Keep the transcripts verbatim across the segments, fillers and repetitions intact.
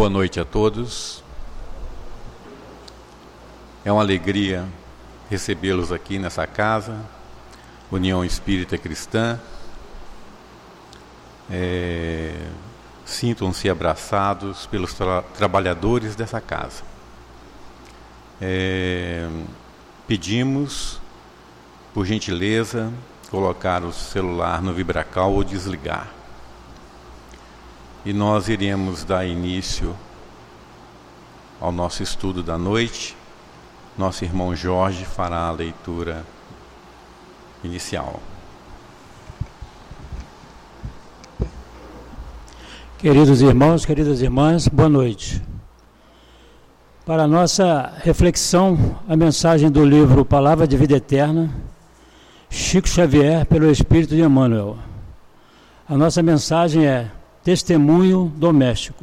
Boa noite a todos. É uma alegria recebê-los aqui nessa casa, União Espírita Cristã. É, sintam-se abraçados pelos tra- trabalhadores dessa casa. É, pedimos, por gentileza, colocar o celular no vibracal ou desligar. E nós iremos dar início ao nosso estudo da noite. Nosso irmão Jorge fará a leitura inicial. Queridos irmãos, queridas irmãs, boa noite. Para a nossa reflexão, a mensagem do livro Palavra de Vida Eterna, Chico Xavier, pelo Espírito de Emmanuel. A nossa mensagem é testemunho doméstico.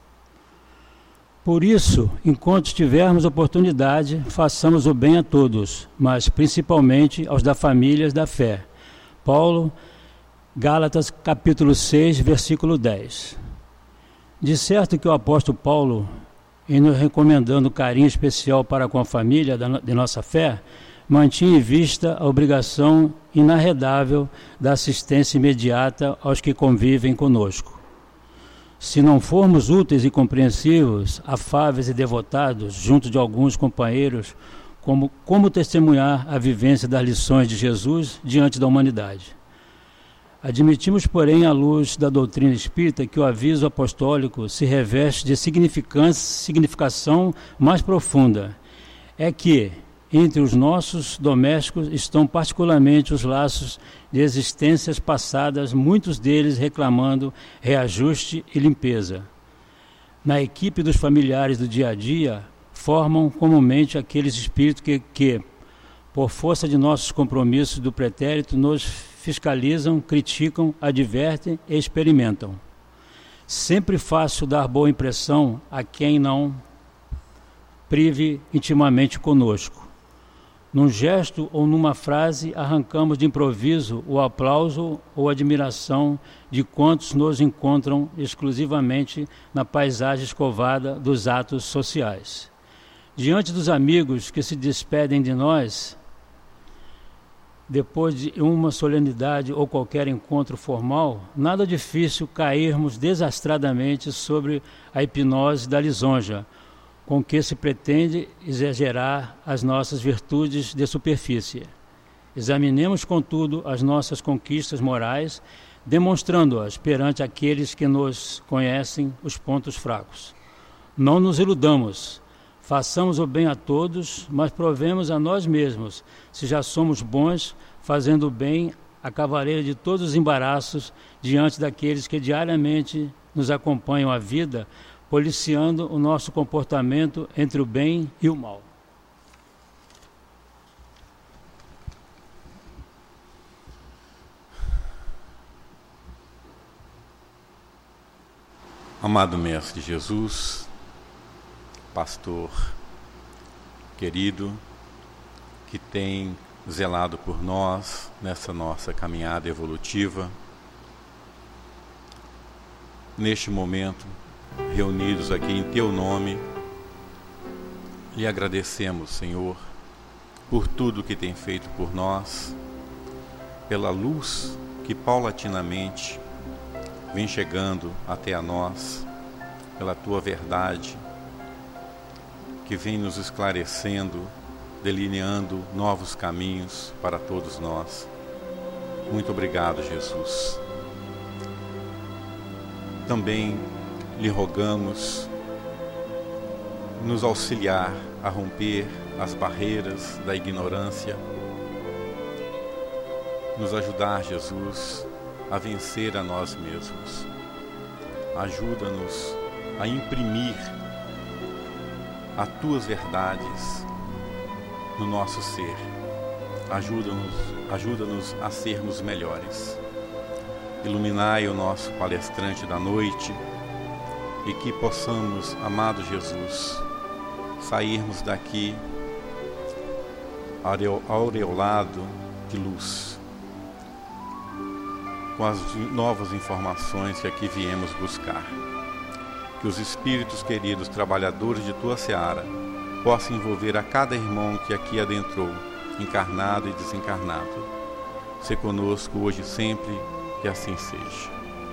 Por isso, enquanto tivermos oportunidade, façamos o bem a todos, mas principalmente aos da família da fé. Paulo, Gálatas, capítulo seis, versículo dez. De certo que o apóstolo Paulo, em nos recomendando carinho especial para com a família da, de nossa fé, mantinha em vista a obrigação inarredável da assistência imediata aos que convivem conosco. Se não formos úteis e compreensivos, afáveis e devotados, junto de alguns companheiros, como, como testemunhar a vivência das lições de Jesus diante da humanidade? Admitimos, porém, à luz da doutrina espírita, que o aviso apostólico se reveste de significação mais profunda. É que, entre os nossos domésticos, estão particularmente os laços de existências passadas, muitos deles reclamando reajuste e limpeza. Na equipe dos familiares do dia a dia, formam comumente aqueles espíritos que, que por força de nossos compromissos do pretérito, nos fiscalizam, criticam, advertem e experimentam. Sempre fácil dar boa impressão a quem não prive intimamente conosco. Num gesto ou numa frase, arrancamos de improviso o aplauso ou admiração de quantos nos encontram exclusivamente na paisagem escovada dos atos sociais. Diante dos amigos que se despedem de nós, depois de uma solenidade ou qualquer encontro formal, nada difícil cairmos desastradamente sobre a hipnose da lisonja, com que se pretende exagerar as nossas virtudes de superfície. Examinemos, contudo, as nossas conquistas morais, demonstrando-as perante aqueles que nos conhecem os pontos fracos. Não nos iludamos, façamos o bem a todos, mas provemos a nós mesmos, se já somos bons, fazendo o bem a cavaleira de todos os embaraços diante daqueles que diariamente nos acompanham a vida, policiando o nosso comportamento entre o bem e o mal. Amado Mestre Jesus, pastor querido, que tem zelado por nós nessa nossa caminhada evolutiva, neste momento, reunidos aqui em Teu nome, lhe agradecemos, Senhor, por tudo que tem feito por nós, pela luz que paulatinamente vem chegando até a nós, pela Tua verdade, que vem nos esclarecendo, delineando novos caminhos para todos nós. Muito obrigado, Jesus. Também lhe rogamos nos auxiliar a romper as barreiras da ignorância, nos ajudar, Jesus, a vencer a nós mesmos. Ajuda-nos a imprimir as Tuas verdades no nosso ser. Ajuda-nos, ajuda-nos a sermos melhores. Iluminai o nosso palestrante da noite, e que possamos, amado Jesus, sairmos daqui aureolado de luz, com as novas informações que aqui viemos buscar. que os espíritos queridos, trabalhadores de tua seara, possam envolver a cada irmão que aqui adentrou, encarnado e desencarnado. Se conosco hoje e sempre, que assim seja.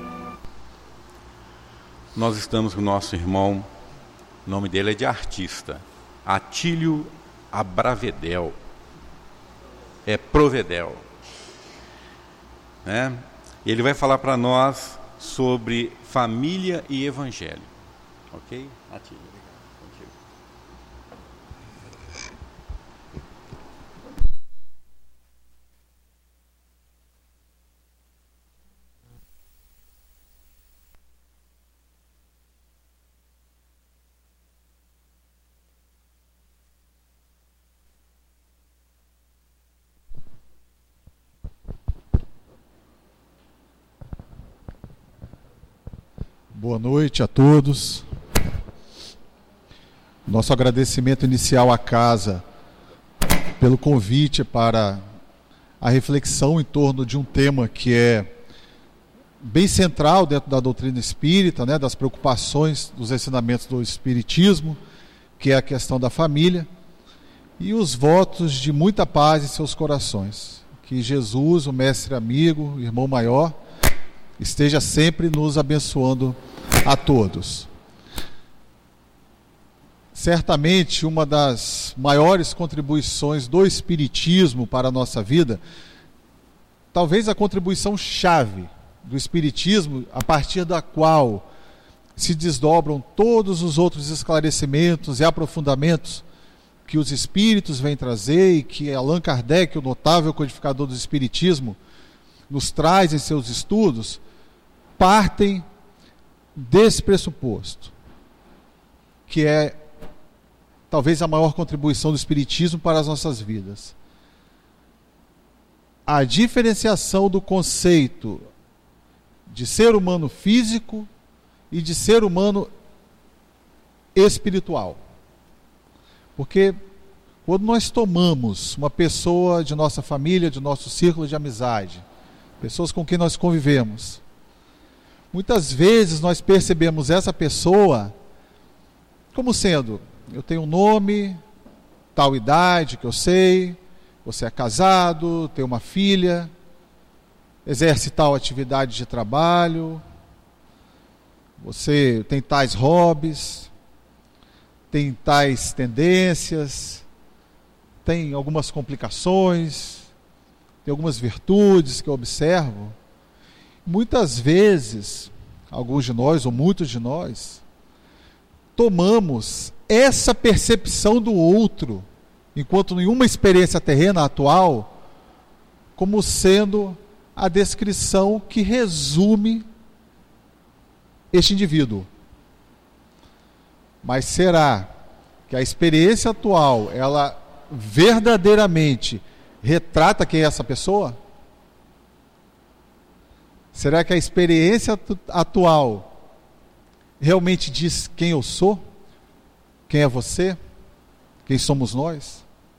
Nós estamos com o nosso irmão, o nome dele é de artista, Atílio Abravedel, é Provedel, né? Ele vai falar para nós sobre família e evangelho, ok? Atílio, obrigado. Boa noite a todos. Nosso agradecimento inicial à casa pelo convite para a reflexão em torno de um tema que é bem central dentro da doutrina espírita, né, das preocupações dos ensinamentos do espiritismo, que é a questão da família, e os votos de muita paz em seus corações. Que Jesus, o mestre amigo, o irmão maior, esteja sempre nos abençoando a todos. Certamente uma das maiores contribuições do Espiritismo para a nossa vida, talvez a contribuição chave do Espiritismo, a partir da qual se desdobram todos os outros esclarecimentos e aprofundamentos que os Espíritos vêm trazer e que Allan Kardec, o notável codificador do Espiritismo, nos traz em seus estudos, partem desse pressuposto, que é talvez a maior contribuição do Espiritismo para as nossas vidas. A diferenciação do conceito de ser humano físico e de ser humano espiritual. Porque quando nós tomamos uma pessoa de nossa família, de nosso círculo de amizade, pessoas com quem nós convivemos, muitas vezes nós percebemos essa pessoa como sendo, eu tenho um nome, tal idade que eu sei, você é casado, tem uma filha, exerce tal atividade de trabalho, você tem tais hobbies, tem tais tendências, tem algumas complicações, tem algumas virtudes que eu observo. Muitas vezes, alguns de nós, ou muitos de nós, tomamos essa percepção do outro, enquanto nenhuma experiência terrena atual, como sendo a descrição que resume este indivíduo. Mas será que a experiência atual, ela verdadeiramente retrata quem é essa pessoa? Será que a experiência atual realmente diz quem eu sou? Quem é você? Quem somos nós?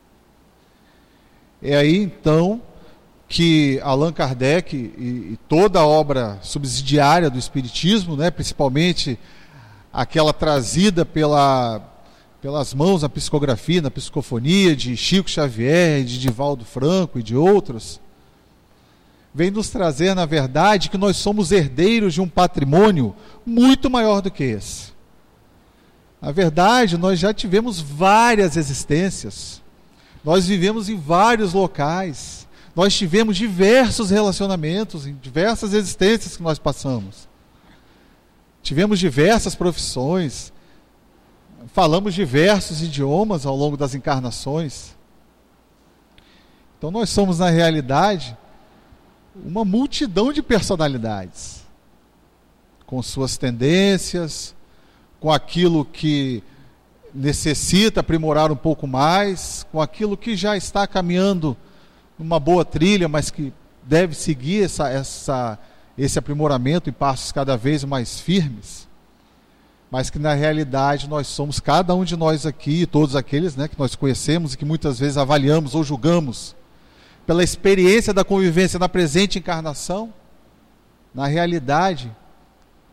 É aí então que Allan Kardec e, e toda a obra subsidiária do Espiritismo, né, principalmente aquela trazida pela, pelas mãos na psicografia, na psicofonia de Chico Xavier, de Divaldo Franco e de outros, vem nos trazer, na verdade, que nós somos herdeiros de um patrimônio muito maior do que esse. Na verdade, nós já tivemos várias existências, nós vivemos em vários locais, nós tivemos diversos relacionamentos, em diversas existências que nós passamos. Tivemos diversas profissões, falamos diversos idiomas ao longo das encarnações. Então nós somos, na realidade, uma multidão de personalidades, com suas tendências, com aquilo que necessita aprimorar um pouco mais, com aquilo que já está caminhando numa boa trilha, mas que deve seguir essa, essa, esse aprimoramento em passos cada vez mais firmes, mas que na realidade nós somos, cada um de nós aqui, todos aqueles, né, que nós conhecemos e que muitas vezes avaliamos ou julgamos pela experiência da convivência na presente encarnação, na realidade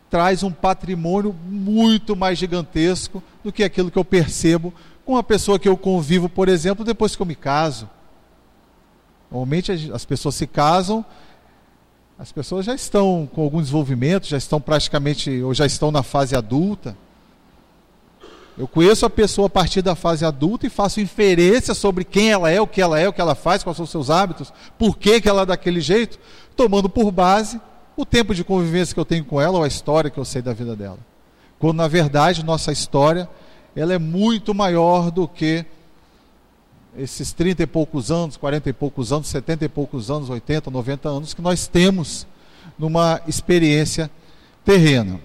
traz um patrimônio muito mais gigantesco do que aquilo que eu percebo com uma pessoa que eu convivo, por exemplo, depois que eu me caso. Normalmente as pessoas se casam, as pessoas já estão com algum desenvolvimento, já estão praticamente, ou já estão na fase adulta. Eu conheço a pessoa a partir da fase adulta e faço inferência sobre quem ela é, o que ela é, o que ela faz, quais são os seus hábitos, por que, que ela é daquele jeito, tomando por base o tempo de convivência que eu tenho com ela ou a história que eu sei da vida dela. Quando, na verdade, nossa história ela é muito maior do que esses trinta e poucos anos, quarenta e poucos anos, setenta e poucos anos, oitenta, noventa anos que nós temos numa experiência terrena.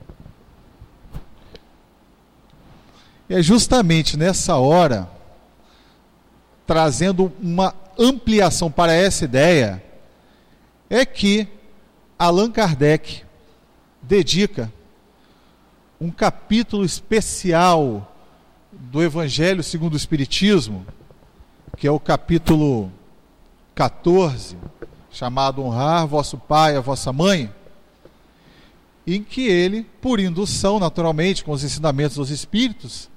E é justamente nessa hora, trazendo uma ampliação para essa ideia, é que Allan Kardec dedica um capítulo especial do Evangelho segundo o Espiritismo, que é o capítulo quatorze, chamado Honrar vosso pai e a vossa mãe, em que ele, por indução, naturalmente, com os ensinamentos dos Espíritos,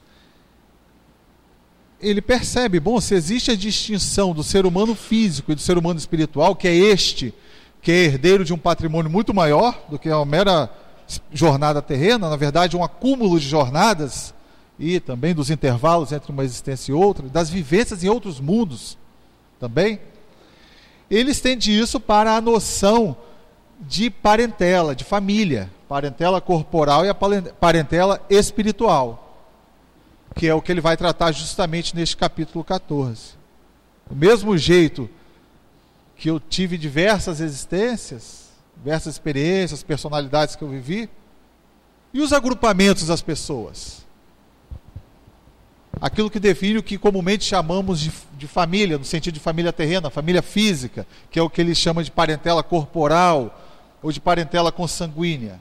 ele percebe, bom, se existe a distinção do ser humano físico e do ser humano espiritual, que é este, que é herdeiro de um patrimônio muito maior do que uma mera jornada terrena, na verdade um acúmulo de jornadas, e também dos intervalos entre uma existência e outra, das vivências em outros mundos também, ele estende isso para a noção de parentela, de família, parentela corporal e a parentela espiritual, que é o que ele vai tratar justamente neste capítulo quatorze. Do mesmo jeito que eu tive diversas existências, diversas experiências, personalidades que eu vivi, e os agrupamentos das pessoas, aquilo que define o que comumente chamamos de, de família, no sentido de família terrena, família física, que é o que ele chama de parentela corporal, ou de parentela consanguínea.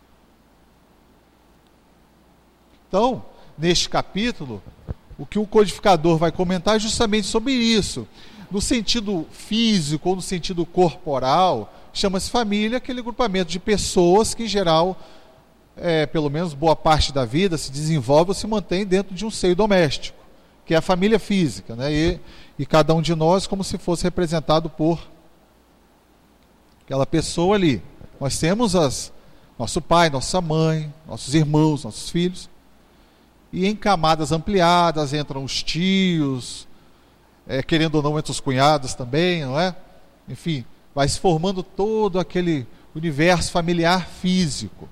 Então, neste capítulo, o que o codificador vai comentar é justamente sobre isso. No sentido físico ou no sentido corporal, chama-se família aquele grupamento de pessoas que, em geral, é, pelo menos boa parte da vida, se desenvolve ou se mantém dentro de um seio doméstico, que é a família física, né? e, e cada um de nós como se fosse representado por aquela pessoa ali. Nós temos as, nosso pai, nossa mãe, nossos irmãos, nossos filhos, e em camadas ampliadas entram os tios, é, querendo ou não, entre os cunhados também, não é? Enfim, vai se formando todo aquele universo familiar físico.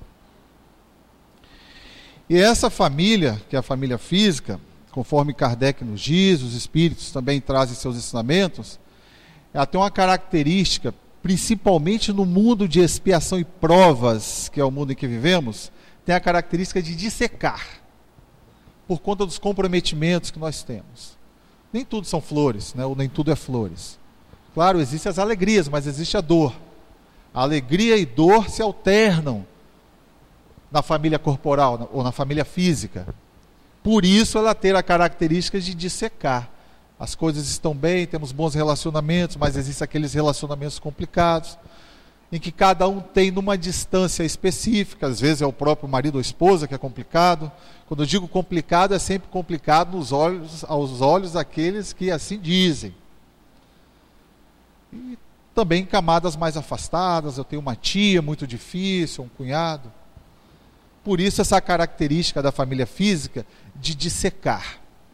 E essa família, que é a família física, conforme Kardec nos diz, os espíritos também trazem seus ensinamentos, ela tem uma característica, principalmente no mundo de expiação e provas, que é o mundo em que vivemos, tem a característica de dissecar, por conta dos comprometimentos que nós temos. Nem tudo são flores, né? Ou nem tudo é flores. Claro, existem as alegrias, mas existe a dor. A alegria e dor se alternam na família corporal ou na família física. Por isso ela tem a característica de dissecar. As coisas estão bem, temos bons relacionamentos, mas existem aqueles relacionamentos complicados, em que cada um tem numa distância específica, às vezes é o próprio marido ou esposa que é complicado. Quando eu digo complicado, é sempre complicado nos olhos, aos olhos daqueles que assim dizem. E também em camadas mais afastadas, eu tenho uma tia muito difícil, um cunhado. Por isso essa característica da família física de dissecar.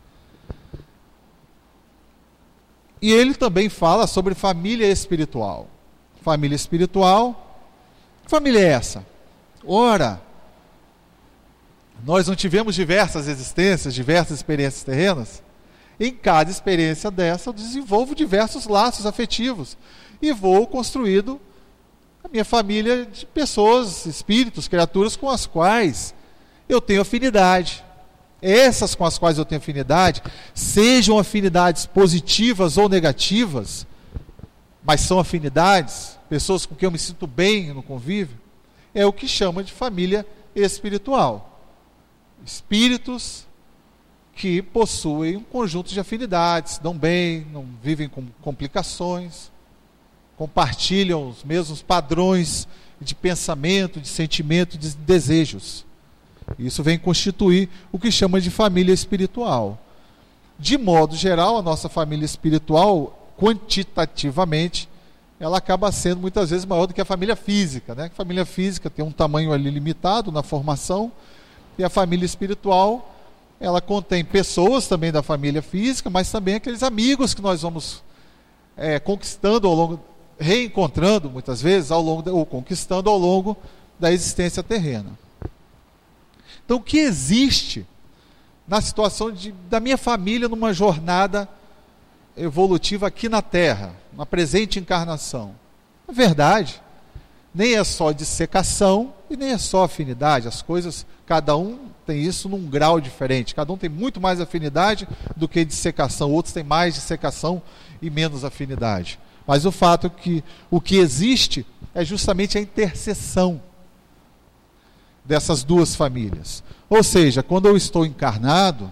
E ele também fala sobre família espiritual. Família espiritual, que família é essa? Ora, nós não tivemos diversas existências, diversas experiências terrenas? Em cada experiência dessa eu desenvolvo diversos laços afetivos e vou construindo a minha família de pessoas, espíritos, criaturas com as quais eu tenho afinidade. Essas com as quais eu tenho afinidade, sejam afinidades positivas ou negativas, mas são afinidades, pessoas com quem eu me sinto bem no convívio, é o que chama de família espiritual. Espíritos que possuem um conjunto de afinidades, dão bem, não vivem com complicações, compartilham os mesmos padrões de pensamento, de sentimento, de desejos. Isso vem constituir o que chama de família espiritual. De modo geral, a nossa família espiritual, quantitativamente, ela acaba sendo muitas vezes maior do que a família física, né? A família física tem um tamanho ali limitado na formação, e a família espiritual, ela contém pessoas também da família física, mas também aqueles amigos que nós vamos é, conquistando ao longo, reencontrando muitas vezes, ao longo, ou conquistando ao longo da existência terrena. Então, o que existe na situação de, da minha família numa jornada evolutiva aqui na Terra, na presente encarnação? É verdade, nem é só dissecação e nem é só afinidade. As coisas, cada um tem isso num grau diferente. Cada um tem muito mais afinidade do que dissecação. Outros têm mais dissecação e menos afinidade. Mas o fato é que o que existe é justamente a interseção dessas duas famílias. Ou seja, quando eu estou encarnado,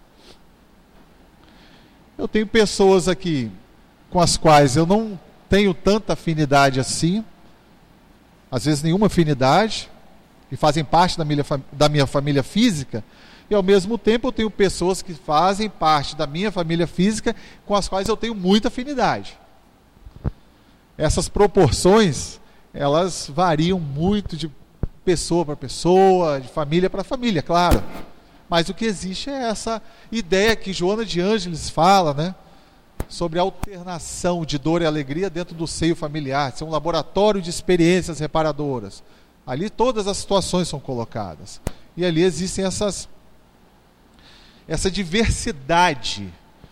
eu tenho pessoas aqui com as quais eu não tenho tanta afinidade assim, às vezes nenhuma afinidade, que fazem parte da minha, da minha família física, e ao mesmo tempo eu tenho pessoas que fazem parte da minha família física com as quais eu tenho muita afinidade. Essas proporções, elas variam muito de pessoa para pessoa, de família para família, claro. Mas o que existe é essa ideia que Joana de Ângeles fala, né, sobre a alternação de dor e alegria dentro do seio familiar, ser um laboratório de experiências reparadoras. Ali todas as situações são colocadas. E ali existem essas, essa diversidade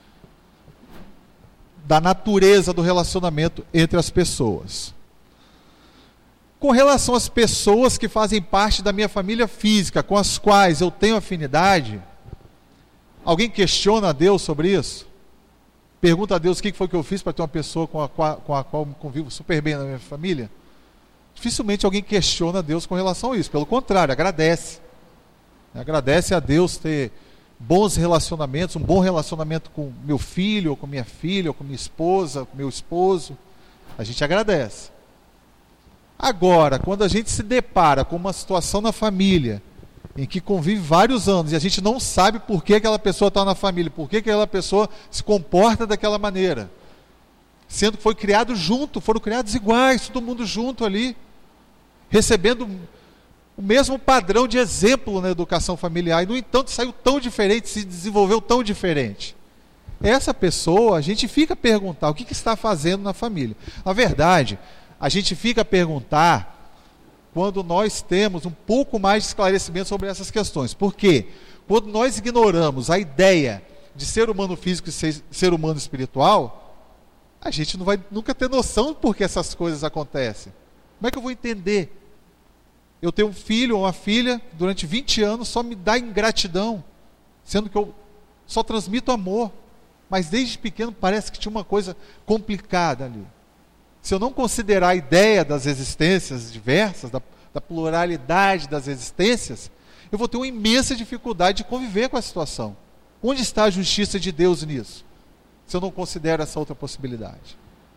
da natureza do relacionamento entre as pessoas. Com relação às pessoas que fazem parte da minha família física, com as quais eu tenho afinidade, alguém questiona a Deus sobre isso? Pergunta a Deus o que foi que eu fiz para ter uma pessoa com a, qual, com a qual eu convivo super bem na minha família? Dificilmente alguém questiona a Deus com relação a isso. Pelo contrário, agradece. Agradece a Deus ter bons relacionamentos, um bom relacionamento com meu filho, ou com minha filha, ou com minha esposa, com meu esposo. A gente agradece. Agora, quando a gente se depara com uma situação na família, em que convive vários anos, e a gente não sabe por que aquela pessoa está na família, por que aquela pessoa se comporta daquela maneira, sendo que foi criado junto, foram criados iguais, todo mundo junto ali, recebendo o mesmo padrão de exemplo na educação familiar, e no entanto saiu tão diferente, se desenvolveu tão diferente. Essa pessoa, a gente fica a perguntar, o que, que está fazendo na família? Na verdade, a gente fica a perguntar quando nós temos um pouco mais de esclarecimento sobre essas questões. Por quê? Quando nós ignoramos a ideia de ser humano físico e ser, ser humano espiritual, a gente não vai nunca ter noção de por que essas coisas acontecem. Como é que eu vou entender? Eu tenho um filho ou uma filha, durante vinte anos, só me dá ingratidão, sendo que eu só transmito amor, mas desde pequeno parece que tinha uma coisa complicada ali. Se eu não considerar a ideia das existências diversas, da, da pluralidade das existências, eu vou ter uma imensa dificuldade de conviver com a situação. Onde está a justiça de Deus nisso? Se eu não considero essa outra possibilidade.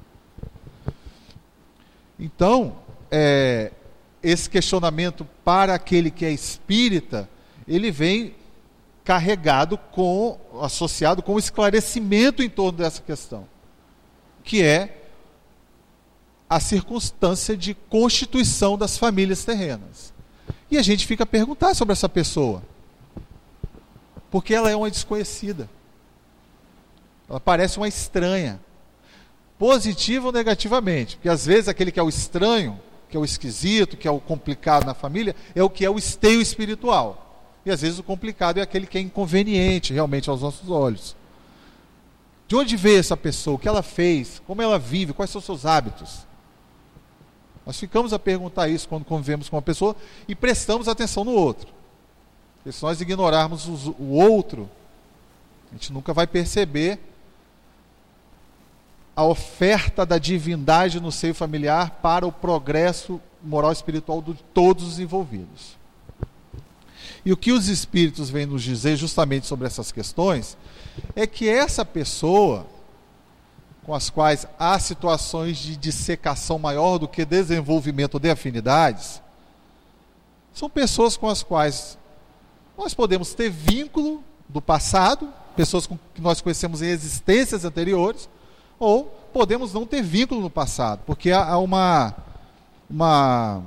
Então, é, esse questionamento para aquele que é espírita, ele vem carregado com, associado com o esclarecimento em torno dessa questão, que é a circunstância de constituição das famílias terrenas. E a gente fica a perguntar sobre essa pessoa, porque ela é uma desconhecida, ela parece uma estranha, positiva ou negativamente, porque às vezes aquele que é o estranho, que é o esquisito, que é o complicado na família, é o que é o esteio espiritual, e às vezes o complicado é aquele que é inconveniente realmente aos nossos olhos. De onde veio essa pessoa, o que ela fez, como ela vive, quais são os seus hábitos? Nós ficamos a perguntar isso quando convivemos com uma pessoa e prestamos atenção no outro. Porque se nós ignorarmos o outro, a gente nunca vai perceber a oferta da divindade no seio familiar para o progresso moral e espiritual de todos os envolvidos. E o que os espíritos vêm nos dizer justamente sobre essas questões é que essa pessoa, com as quais há situações de dissecação maior do que desenvolvimento de afinidades, são pessoas com as quais nós podemos ter vínculo do passado, pessoas com que nós conhecemos em existências anteriores, ou podemos não ter vínculo no passado, porque há uma, uma,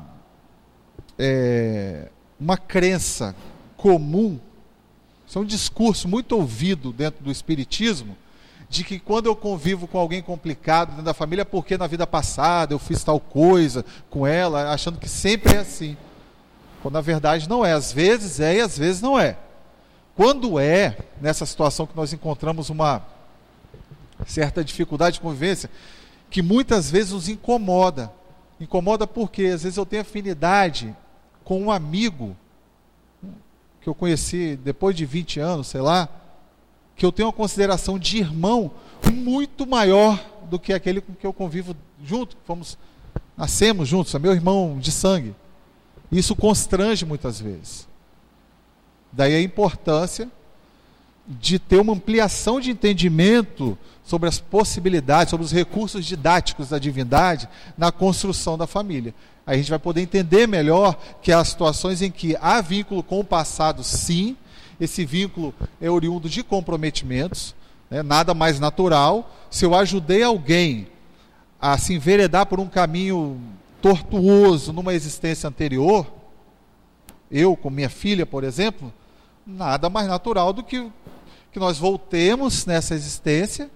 é, uma crença comum, isso é um discurso muito ouvido dentro do espiritismo, de que quando eu convivo com alguém complicado dentro da família, é porque na vida passada eu fiz tal coisa com ela, achando que sempre é assim. Quando na verdade não é. Às vezes é e às vezes não é. Quando é, nessa situação que nós encontramos uma certa dificuldade de convivência, que muitas vezes nos incomoda. Incomoda porque às vezes eu tenho afinidade com um amigo que eu conheci depois de vinte anos, sei lá, que eu tenho uma consideração de irmão muito maior do que aquele com que eu convivo junto, fomos, nascemos juntos, é meu irmão de sangue. Isso constrange muitas vezes. Daí a importância de ter uma ampliação de entendimento sobre as possibilidades, sobre os recursos didáticos da divindade na construção da família. Aí a gente vai poder entender melhor que há situações em que há vínculo com o passado, sim. Esse vínculo é oriundo de comprometimentos, né? Nada mais natural. Se eu ajudei alguém a se enveredar por um caminho tortuoso numa existência anterior, eu com minha filha, por exemplo, nada mais natural do que que nós voltemos nessa existência.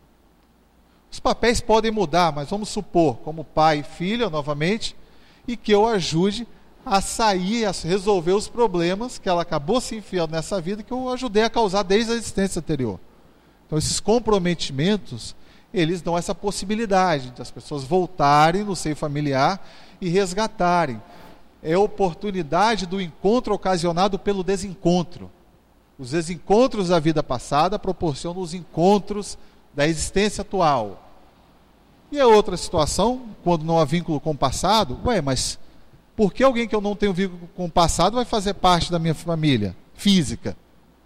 Os papéis podem mudar, mas vamos supor, como pai e filha, novamente, e que eu ajude a sair, a resolver os problemas que ela acabou se enfiando nessa vida, que eu ajudei a causar desde a existência anterior. Então esses comprometimentos, eles dão essa possibilidade de as pessoas voltarem no seio familiar e resgatarem. É a oportunidade do encontro ocasionado pelo desencontro. Os desencontros da vida passada proporcionam os encontros da existência atual. E a outra situação, quando não há vínculo com o passado, ué, mas por que alguém que eu não tenho vínculo com o passado vai fazer parte da minha família física?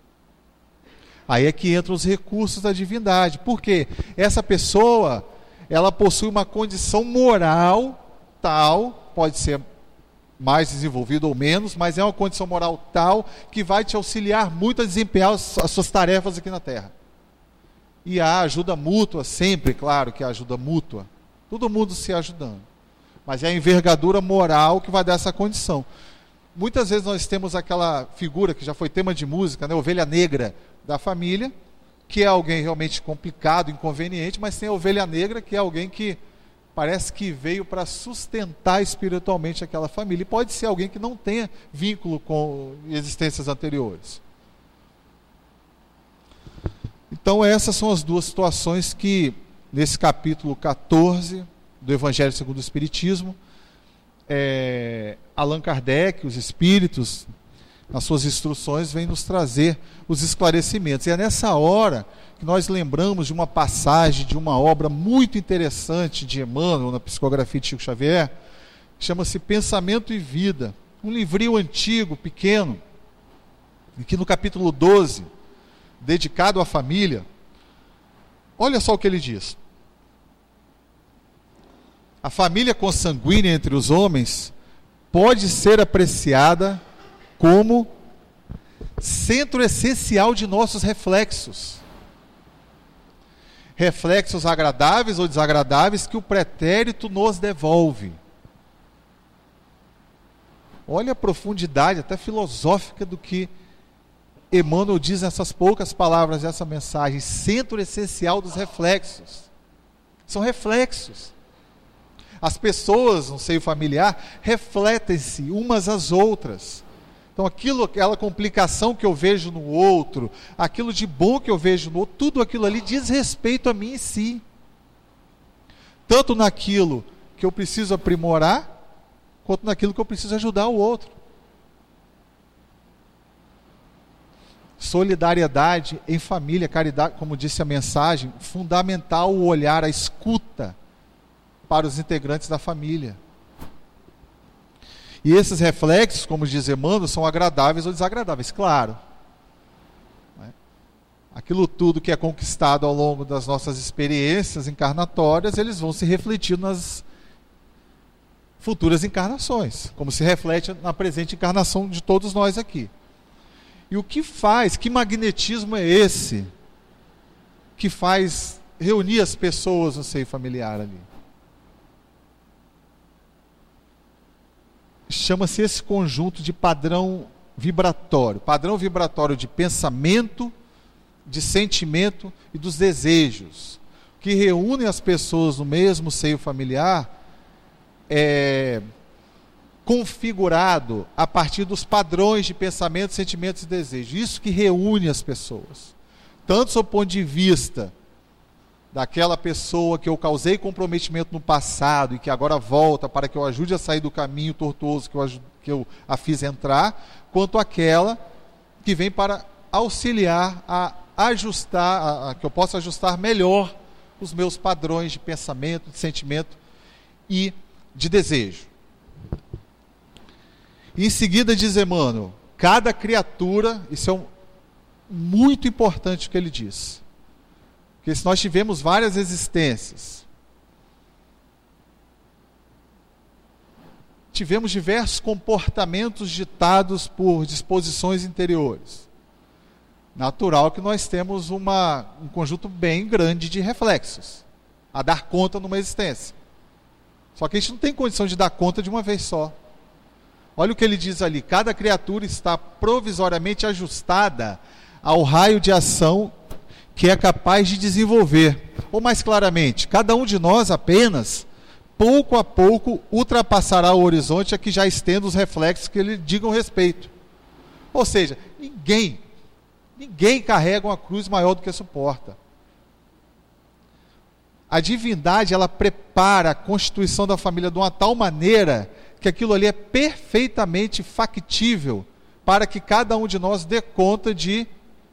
Aí é que entram os recursos da divindade. Por quê? Essa pessoa, ela possui uma condição moral tal, pode ser mais desenvolvida ou menos, mas é uma condição moral tal que vai te auxiliar muito a desempenhar as suas tarefas aqui na Terra. E há ajuda mútua, sempre, claro que há ajuda mútua. Todo mundo se ajudando. Mas é a envergadura moral que vai dar essa condição. Muitas vezes nós temos aquela figura que já foi tema de música, né? Ovelha negra da família, que é alguém realmente complicado, inconveniente, mas tem a ovelha negra, que é alguém que parece que veio para sustentar espiritualmente aquela família. E pode ser alguém que não tenha vínculo com existências anteriores. Então essas são as duas situações que, nesse capítulo catorze do Evangelho segundo o Espiritismo, é, Allan Kardec, os Espíritos, nas suas instruções, vêm nos trazer os esclarecimentos. E é nessa hora que nós lembramos de uma passagem de uma obra muito interessante de Emmanuel, na psicografia de Chico Xavier, que chama-se Pensamento e Vida, um livrinho antigo, pequeno, e que no capítulo doze, dedicado à família, olha só o que ele diz. A família consanguínea entre os homens pode ser apreciada como centro essencial de nossos reflexos. Reflexos agradáveis ou desagradáveis que o pretérito nos devolve. Olha a profundidade, até filosófica, do que Emmanuel diz nessas poucas palavras dessa mensagem. Centro essencial dos reflexos. São reflexos. As pessoas no seio familiar refletem-se umas às outras. Então aquilo, aquela complicação que eu vejo no outro, aquilo de bom que eu vejo no outro, tudo aquilo ali diz respeito a mim em si. Tanto naquilo que eu preciso aprimorar, quanto naquilo que eu preciso ajudar o outro. Solidariedade em família, caridade, como disse a mensagem, fundamental o olhar, a escuta para os integrantes da família. E esses reflexos, como diz Emmanuel, são agradáveis ou desagradáveis, claro. aquilo tudo que é conquistado ao longo das nossas experiências encarnatórias, eles vão se refletir nas futuras encarnações, como se reflete na presente encarnação de todos nós aqui. E o que faz, que magnetismo é esse que faz reunir as pessoas no seio familiar ali? Chama-se esse conjunto de padrão vibratório, padrão vibratório de pensamento, de sentimento e dos desejos, que reúnem as pessoas no mesmo seio familiar, é configurado a partir dos padrões de pensamento, sentimentos e desejos. Isso que reúne as pessoas, tanto sob o ponto de vista daquela pessoa que eu causei comprometimento no passado e que agora volta para que eu ajude a sair do caminho tortuoso que eu, que eu a fiz entrar, quanto aquela que vem para auxiliar a ajustar, a, a, que eu possa ajustar melhor os meus padrões de pensamento, de sentimento e de desejo. E em seguida diz Emmanuel, cada criatura, isso é um, muito importante o que ele diz, porque se nós tivemos várias existências, tivemos diversos comportamentos ditados por disposições interiores, natural que nós temos uma, um conjunto bem grande de reflexos a dar conta numa existência. Só que a gente não tem condição de dar conta de uma vez só. Olha o que ele diz ali, cada criatura está provisoriamente ajustada ao raio de ação que é capaz de desenvolver. Ou mais claramente, cada um de nós apenas, pouco a pouco, ultrapassará o horizonte a que já estenda os reflexos que lhe digam respeito. Ou seja, ninguém, ninguém carrega uma cruz maior do que suporta. A divindade, ela prepara a constituição da família de uma tal maneira que aquilo ali é perfeitamente factível para que cada um de nós dê conta de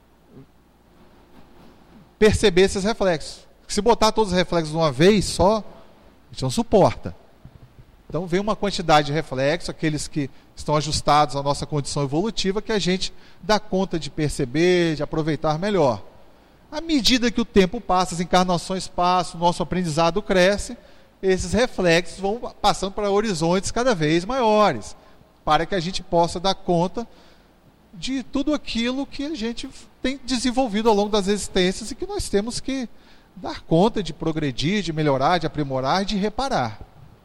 perceber esses reflexos. Se botar todos os reflexos de uma vez só, a gente não suporta. Então vem uma quantidade de reflexos, aqueles que estão ajustados à nossa condição evolutiva, que a gente dá conta de perceber, de aproveitar melhor. À medida que o tempo passa, as encarnações passam, o nosso aprendizado cresce, esses reflexos vão passando para horizontes cada vez maiores, para que a gente possa dar conta de tudo aquilo que a gente tem desenvolvido ao longo das existências e que nós temos que dar conta de progredir, de melhorar, de aprimorar, de reparar.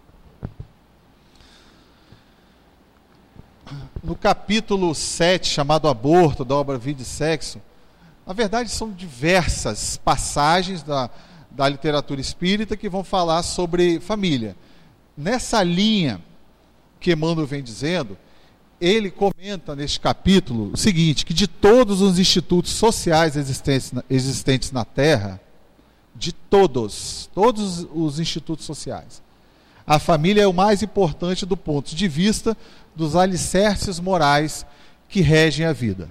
No capítulo sete, chamado Aborto, da obra Vida e Sexo, na verdade são diversas passagens da, da literatura espírita que vão falar sobre família. Nessa linha que Emmanuel vem dizendo, ele comenta neste capítulo o seguinte, que de todos os institutos sociais existentes na, existentes na Terra, de todos, todos os institutos sociais, a família é o mais importante do ponto de vista dos alicerces morais que regem a vida.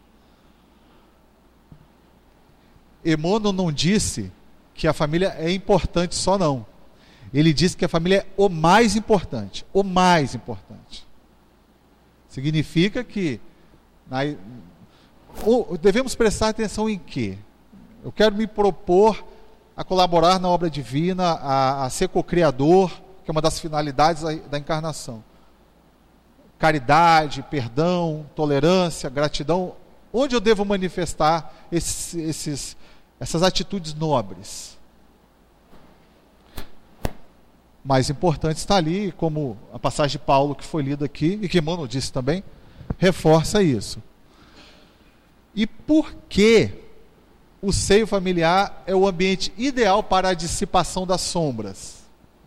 Emmanuel não disse que a família é importante só não. Ele disse que a família é o mais importante, o mais importante. Significa que na, ou, devemos prestar atenção em quê? Eu quero me propor a colaborar na obra divina, a, a ser co-criador, que é uma das finalidades da, da encarnação. Caridade, perdão, tolerância, gratidão. Onde eu devo manifestar esses, esses, essas atitudes nobres? Mais importante está ali, como a passagem de Paulo que foi lida aqui, e que Emmanuel disse também, reforça isso. E por que o seio familiar é o ambiente ideal para a dissipação das sombras?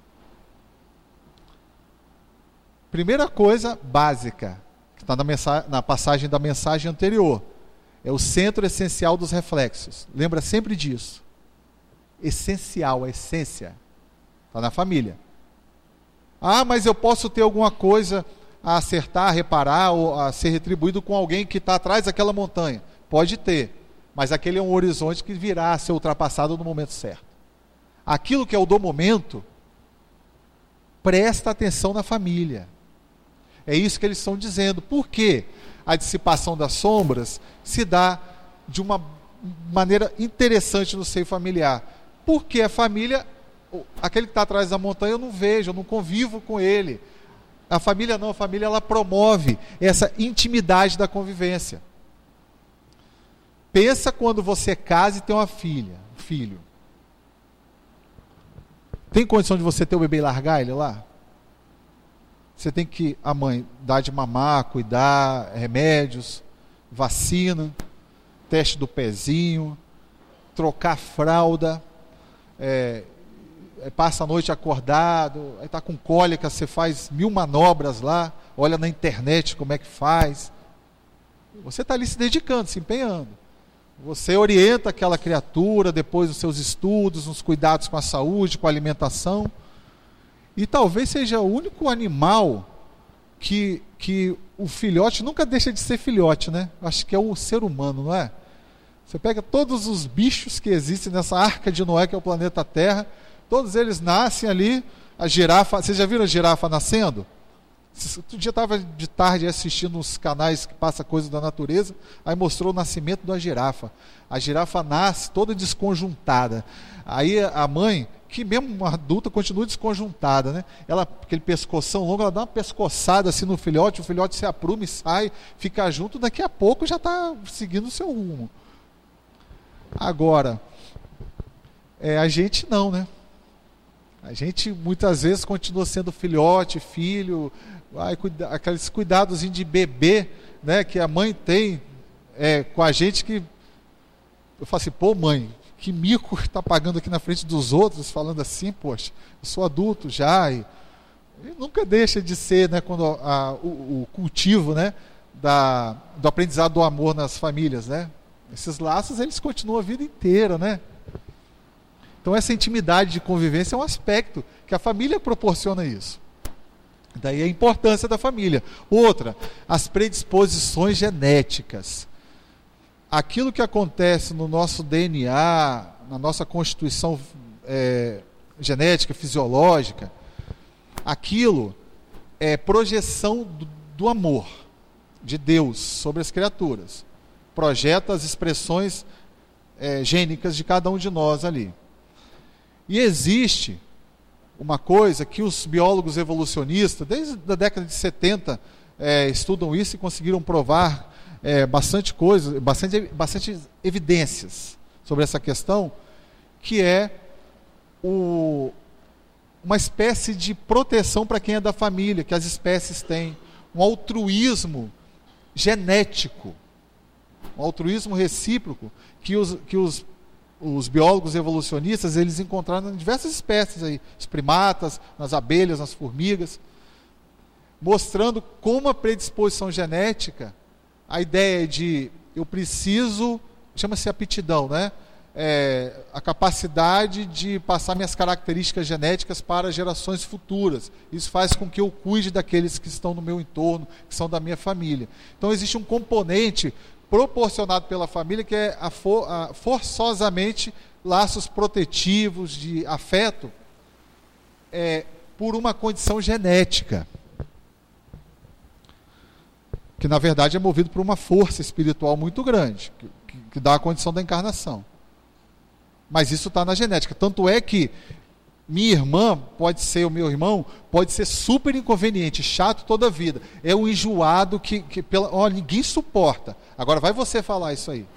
Primeira coisa básica, que está na, mensa- na passagem da mensagem anterior, é o centro essencial dos reflexos. Lembra sempre disso. Essencial, a essência, está na família. Ah, mas eu posso ter alguma coisa a acertar, a reparar, ou a ser retribuído com alguém que está atrás daquela montanha. Pode ter, mas aquele é um horizonte que virá a ser ultrapassado no momento certo. Aquilo que é o do momento, presta atenção na família. É isso que eles estão dizendo. Por quê? A dissipação das sombras se dá de uma maneira interessante no seio familiar. Porque a família, aquele que está atrás da montanha, eu não vejo, eu não convivo com ele. A família não, a família ela promove essa intimidade da convivência. Pensa quando você casa e tem uma filha, um filho. Tem condição de você ter o bebê e largar ele lá? Você tem que, a mãe, dar de mamar, cuidar, remédios, vacina, teste do pezinho, trocar fralda, é, passa a noite acordado, aí está com cólica, você faz mil manobras lá, olha na internet como é que faz. Você está ali se dedicando, se empenhando. Você orienta aquela criatura depois dos seus estudos, nos cuidados com a saúde, com a alimentação. E talvez seja o único animal que, que o filhote nunca deixa de ser filhote, né? Acho que é o ser humano, não é? Você pega todos os bichos que existem nessa arca de Noé, que é o planeta Terra, todos eles nascem ali. A girafa, vocês já viram a girafa nascendo? Outro dia eu estava de tarde assistindo uns canais que passa coisa da natureza, aí mostrou o nascimento da girafa. A girafa nasce toda desconjuntada. Aí a mãe, que mesmo uma adulta, continua desconjuntada, né? Ela, aquele pescoção longo, ela dá uma pescoçada assim no filhote, o filhote se apruma e sai, fica junto, daqui a pouco já está seguindo o seu rumo. Agora, é, a gente não, né? A gente muitas vezes continua sendo filhote, filho, ai, cuida, aqueles cuidados de bebê, né, que a mãe tem é, com a gente, que eu falo assim, pô mãe, que mico está pagando aqui na frente dos outros, falando assim, poxa, eu sou adulto já, e, e nunca deixa de ser, né, quando a, o, o cultivo, né, da, do aprendizado do amor nas famílias, né, esses laços eles continuam a vida inteira, né. Então essa intimidade de convivência é um aspecto que a família proporciona isso. Daí a importância da família. Outra, as predisposições genéticas. Aquilo que acontece no nosso D N A, na nossa constituição é, genética, fisiológica, aquilo é projeção do, do amor de Deus sobre as criaturas. Projeta as expressões é, gênicas de cada um de nós ali. E existe uma coisa que os biólogos evolucionistas, desde a década de setenta, é, estudam isso e conseguiram provar é, bastante coisa, bastante, bastante evidências sobre essa questão, que é o, uma espécie de proteção para quem é da família, que as espécies têm, um altruísmo genético, um altruísmo recíproco, que os, que os os biólogos evolucionistas, eles encontraram em diversas espécies aí, os primatas, nas abelhas, nas formigas, mostrando como a predisposição genética, a ideia de eu preciso, chama-se aptidão, né? É, a capacidade de passar minhas características genéticas para gerações futuras. Isso faz com que eu cuide daqueles que estão no meu entorno, que são da minha família. Então existe um componente proporcionado pela família, que é a for, a, forçosamente laços protetivos de afeto, é, por uma condição genética, que na verdade é movido por uma força espiritual muito grande, que, que, que dá a condição da encarnação. Mas isso está na genética. Tanto é que minha irmã pode ser, o meu irmão pode ser super inconveniente, chato toda a vida. É um enjoado que, que pela, ó, ninguém suporta. Agora vai você falar isso aí.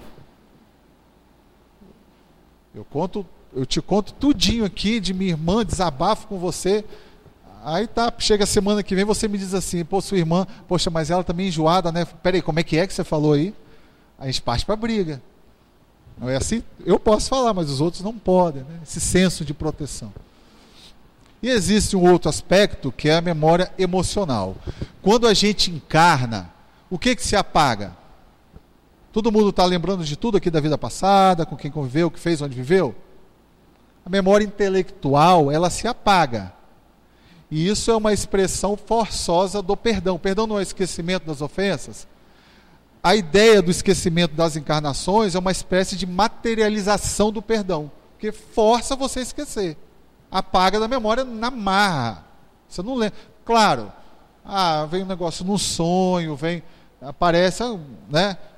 Eu conto, eu te conto tudinho aqui de minha irmã, desabafo com você. Aí tá, chega a semana que vem, você me diz assim, pô, sua irmã, poxa, mas ela também enjoada, né? Peraí, como é que é que você falou aí? A gente parte para briga. Não é assim? Eu posso falar, mas os outros não podem, né? Esse senso de proteção. E existe um outro aspecto, que é a memória emocional. Quando a gente encarna, o que que se apaga? Todo mundo está lembrando de tudo aqui da vida passada, com quem conviveu, o que fez, onde viveu? A memória intelectual, ela se apaga. E isso é uma expressão forçosa do perdão. O perdão não é esquecimento das ofensas? A ideia do esquecimento das encarnações é uma espécie de materialização do perdão, que força você a esquecer. Apaga da memória na marra. Você não lembra. Claro, ah, vem um negócio num sonho, vem, aparece, né,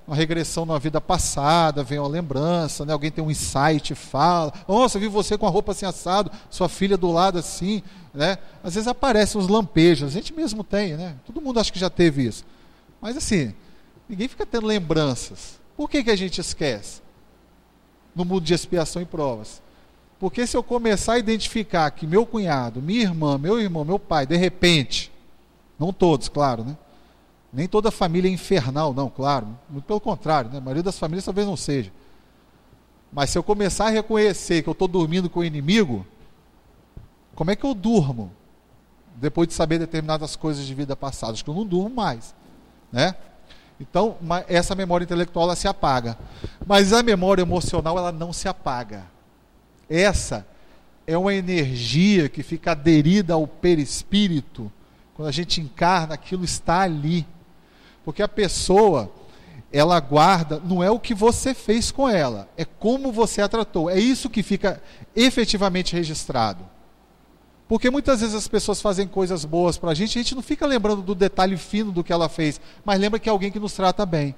uma regressão na vida passada, vem uma lembrança, né? Alguém tem um insight, fala, nossa, eu vi você com a roupa assim assado, sua filha do lado assim, né? Às vezes aparecem uns lampejos, a gente mesmo tem, né? Todo mundo acha que já teve isso. Mas assim, ninguém fica tendo lembranças. Por que que a gente esquece? No mundo de expiação e provas. Porque se eu começar a identificar que meu cunhado, minha irmã, meu irmão, meu pai, de repente, não todos, claro, né? Nem toda família é infernal, não, claro. Muito pelo contrário, né? A maioria das famílias talvez não seja. Mas se eu começar a reconhecer que eu estou dormindo com o inimigo, como é que eu durmo? Depois de saber determinadas coisas de vida passada. Acho que eu não durmo mais, né? Então, essa memória intelectual ela se apaga. Mas a memória emocional ela não se apaga. Essa é uma energia que fica aderida ao perispírito. Quando a gente encarna, aquilo está ali. Porque a pessoa, ela guarda, não é o que você fez com ela, é como você a tratou. É isso que fica efetivamente registrado. Porque muitas vezes as pessoas fazem coisas boas para a gente, a gente não fica lembrando do detalhe fino do que ela fez, mas lembra que é alguém que nos trata bem.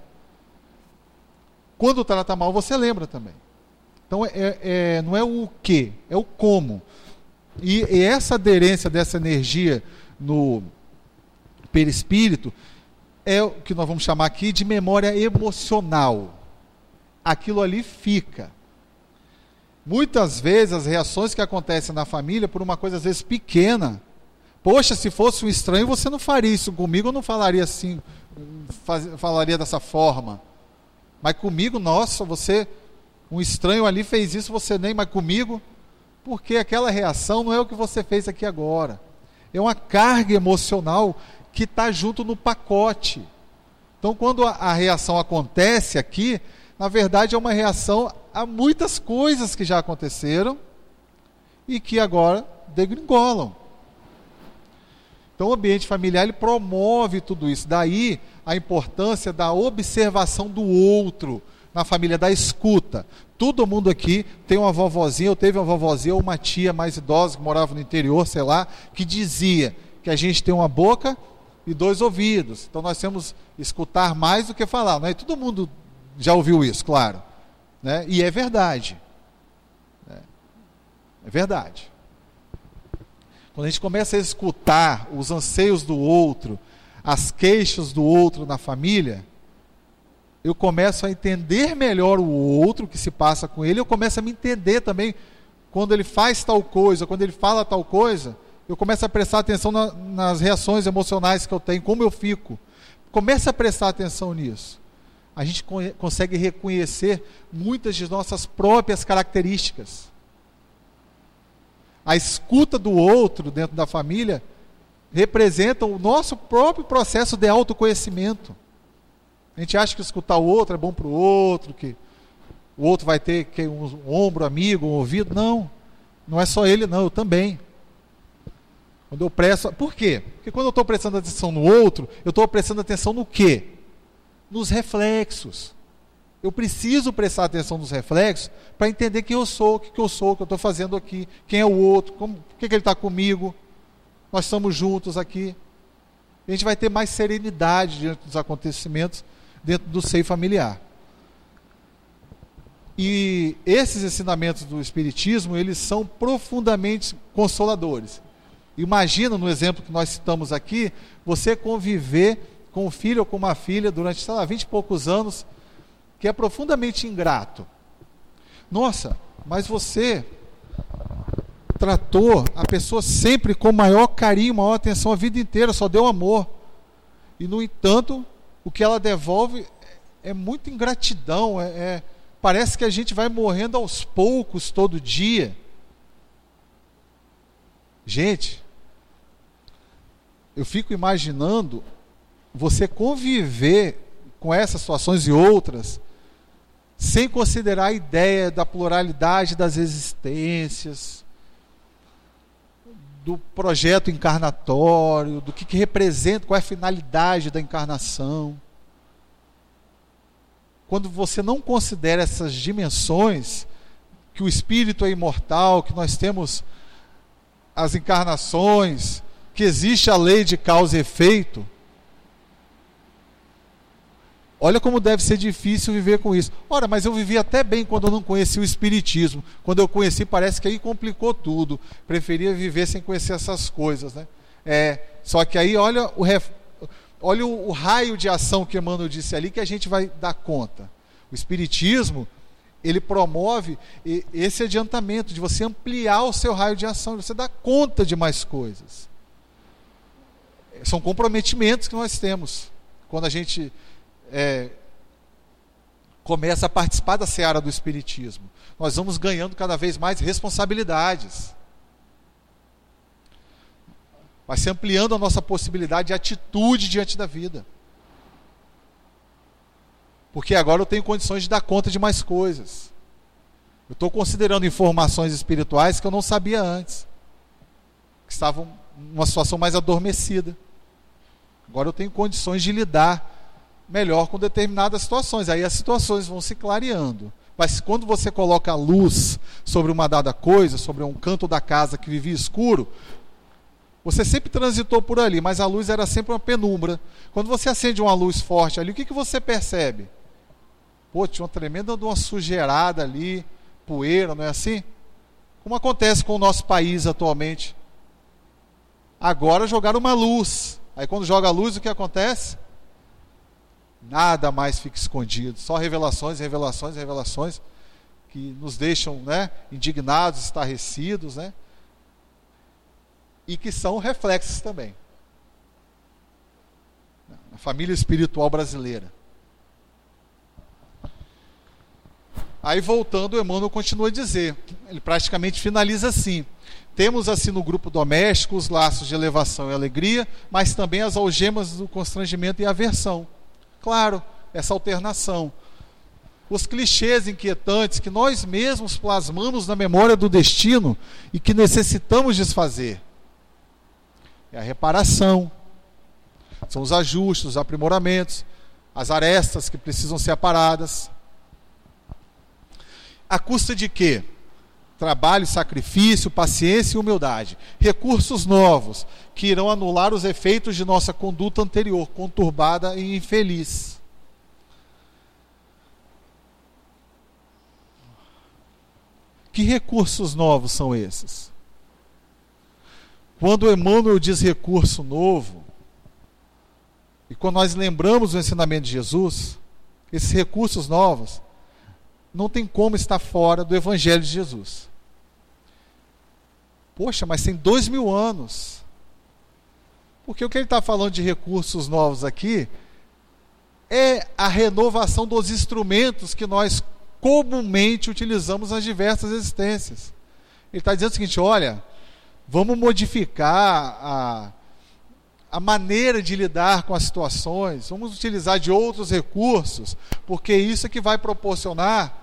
Quando trata mal, você lembra também. Então, é, é, não é o que, é o como. E, e essa aderência dessa energia no perispírito é o que nós vamos chamar aqui de memória emocional. Aquilo ali fica. Muitas vezes as reações que acontecem na família por uma coisa às vezes pequena. Poxa, se fosse um estranho você não faria isso comigo, eu não falaria assim, faz, falaria dessa forma. Mas comigo, nossa, você, um estranho ali fez isso, você nem, mas comigo, porque aquela reação não é o que você fez aqui agora. É uma carga emocional que está junto no pacote. Então, quando a, a reação acontece aqui, na verdade é uma reação a muitas coisas que já aconteceram e que agora degringolam. Então, o ambiente familiar ele promove tudo isso. Daí a importância da observação do outro na família, da escuta. Todo mundo aqui tem uma vovozinha, eu teve uma vovozinha ou uma tia mais idosa que morava no interior, sei lá, que dizia que a gente tem uma boca e dois ouvidos. Então nós temos que escutar mais do que falar. Não é? Todo mundo já ouviu isso, claro. Né? E é verdade. É verdade. Quando a gente começa a escutar os anseios do outro, as queixas do outro na família, eu começo a entender melhor o outro, o que se passa com ele, eu começo a me entender também quando ele faz tal coisa, quando ele fala tal coisa, eu começo a prestar atenção na, nas reações emocionais que eu tenho, como eu fico. Começa a prestar atenção nisso. A gente co- consegue reconhecer muitas de nossas próprias características. A escuta do outro dentro da família representa o nosso próprio processo de autoconhecimento. A gente acha que escutar o outro é bom para o outro, que o outro vai ter que, um, um ombro amigo, um ouvido. Não, não é só ele não, eu também. Quando eu presto, por quê? Porque quando eu estou prestando atenção no outro, eu estou prestando atenção no quê? Nos reflexos. Eu preciso prestar atenção nos reflexos para entender quem eu sou, o que, que eu sou, o que eu estou fazendo aqui, quem é o outro, como, por que, que ele está comigo, nós estamos juntos aqui. A gente vai ter mais serenidade diante dos acontecimentos dentro do seio familiar. E esses ensinamentos do Espiritismo, eles são profundamente consoladores. Imagina, no exemplo que nós citamos aqui, você conviver com um filho ou com uma filha durante, sei lá, vinte e poucos anos, que é profundamente ingrato. Nossa, mas você tratou a pessoa sempre com maior carinho, maior atenção a vida inteira, só deu amor. E, no entanto, o que ela devolve é muita ingratidão, é, é, parece que a gente vai morrendo aos poucos todo dia. Gente, eu fico imaginando você conviver com essas situações e outras, sem considerar a ideia da pluralidade das existências, do projeto encarnatório, do que, que representa, qual é a finalidade da encarnação. Quando você não considera essas dimensões, que o espírito é imortal, que nós temos as encarnações, que existe a lei de causa e efeito, Olha como deve ser difícil viver com isso. Ora, mas eu vivi até bem quando eu não conheci o Espiritismo. Quando eu conheci, parece que aí complicou tudo. Preferia viver sem conhecer essas coisas, né? É, só que aí, olha o, ref... olha o, o raio de ação que Emmanuel disse ali, que a gente vai dar conta. O Espiritismo, ele promove esse adiantamento de você ampliar o seu raio de ação, de você dar conta de mais coisas. São comprometimentos que nós temos quando a gente é, começa a participar da seara do Espiritismo. Nós vamos ganhando cada vez mais responsabilidades. Vai se ampliando a nossa possibilidade de atitude diante da vida. Porque agora eu tenho condições de dar conta de mais coisas. Eu estou considerando informações espirituais que eu não sabia antes, que estavam numa situação mais adormecida. Agora eu tenho condições de lidar melhor com determinadas situações. Aí as situações vão se clareando. Mas quando você coloca a luz sobre uma dada coisa, sobre um canto da casa que vivia escuro, você sempre transitou por ali, mas a luz era sempre uma penumbra. Quando você acende uma luz forte ali, o que, que você percebe? Pô, tinha uma tremenda de uma sujeirada ali, poeira, não é assim? Como acontece com o nosso país atualmente. Agora jogaram uma luz. Aí quando joga a luz, o que acontece? Nada mais fica escondido. Só revelações, revelações, revelações que nos deixam, né, indignados, estarrecidos, né? E que são reflexos também. A família espiritual brasileira. Aí voltando, o Emmanuel continua a dizer, ele praticamente finaliza assim: temos assim no grupo doméstico os laços de elevação e alegria, mas também as algemas do constrangimento e aversão. Claro, essa alternação. Os clichês inquietantes que nós mesmos plasmamos na memória do destino e que necessitamos desfazer. É a reparação, são os ajustes, os aprimoramentos, as arestas que precisam ser aparadas. À custa de quê? Trabalho, sacrifício, paciência e humildade. Recursos novos que irão anular os efeitos de nossa conduta anterior, conturbada e infeliz. Que recursos novos são esses? Quando Emmanuel diz recurso novo, e quando nós lembramos o ensinamento de Jesus, esses recursos novos não tem como estar fora do Evangelho de Jesus. Poxa, mas tem dois mil anos. Porque o que ele está falando de recursos novos aqui é a renovação dos instrumentos que nós comumente utilizamos nas diversas existências. Ele está dizendo o seguinte: olha, vamos modificar a, a maneira de lidar com as situações, vamos utilizar de outros recursos, porque isso é que vai proporcionar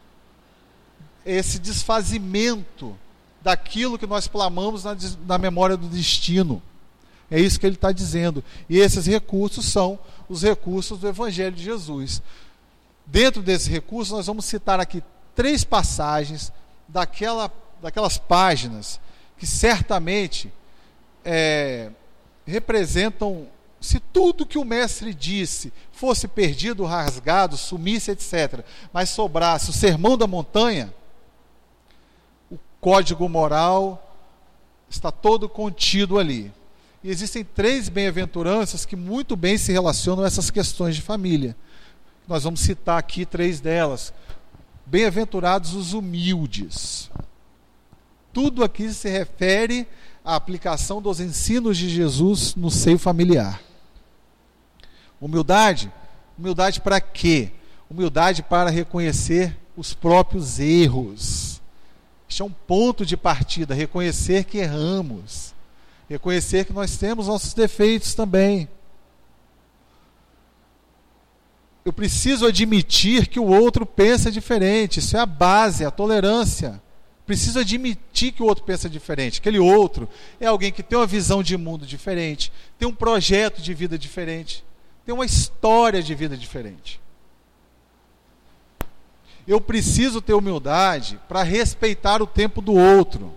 esse desfazimento daquilo que nós plasmamos na, na memória do destino. É isso que ele está dizendo. E esses recursos são os recursos do Evangelho de Jesus. Dentro desses recursos, nós vamos citar aqui três passagens daquela, daquelas páginas que certamente é, representam, se tudo que o mestre disse fosse perdido, rasgado, sumisse, etcétera, mas sobrasse o Sermão da Montanha, o código moral está todo contido ali. E existem três bem-aventuranças que muito bem se relacionam a essas questões de família. Nós vamos citar aqui três delas. Bem-aventurados os humildes. Tudo aqui se refere à aplicação dos ensinos de Jesus no seio familiar. Humildade. Humildade para quê? Humildade para reconhecer os próprios erros. Este é um ponto de partida, reconhecer que erramos. Reconhecer que nós temos nossos defeitos também. Eu preciso admitir que o outro pensa diferente. Isso é a base, a tolerância. Preciso admitir que o outro pensa diferente. Aquele outro é alguém que tem uma visão de mundo diferente, tem um projeto de vida diferente, tem uma história de vida diferente. Eu preciso ter humildade para respeitar o tempo do outro.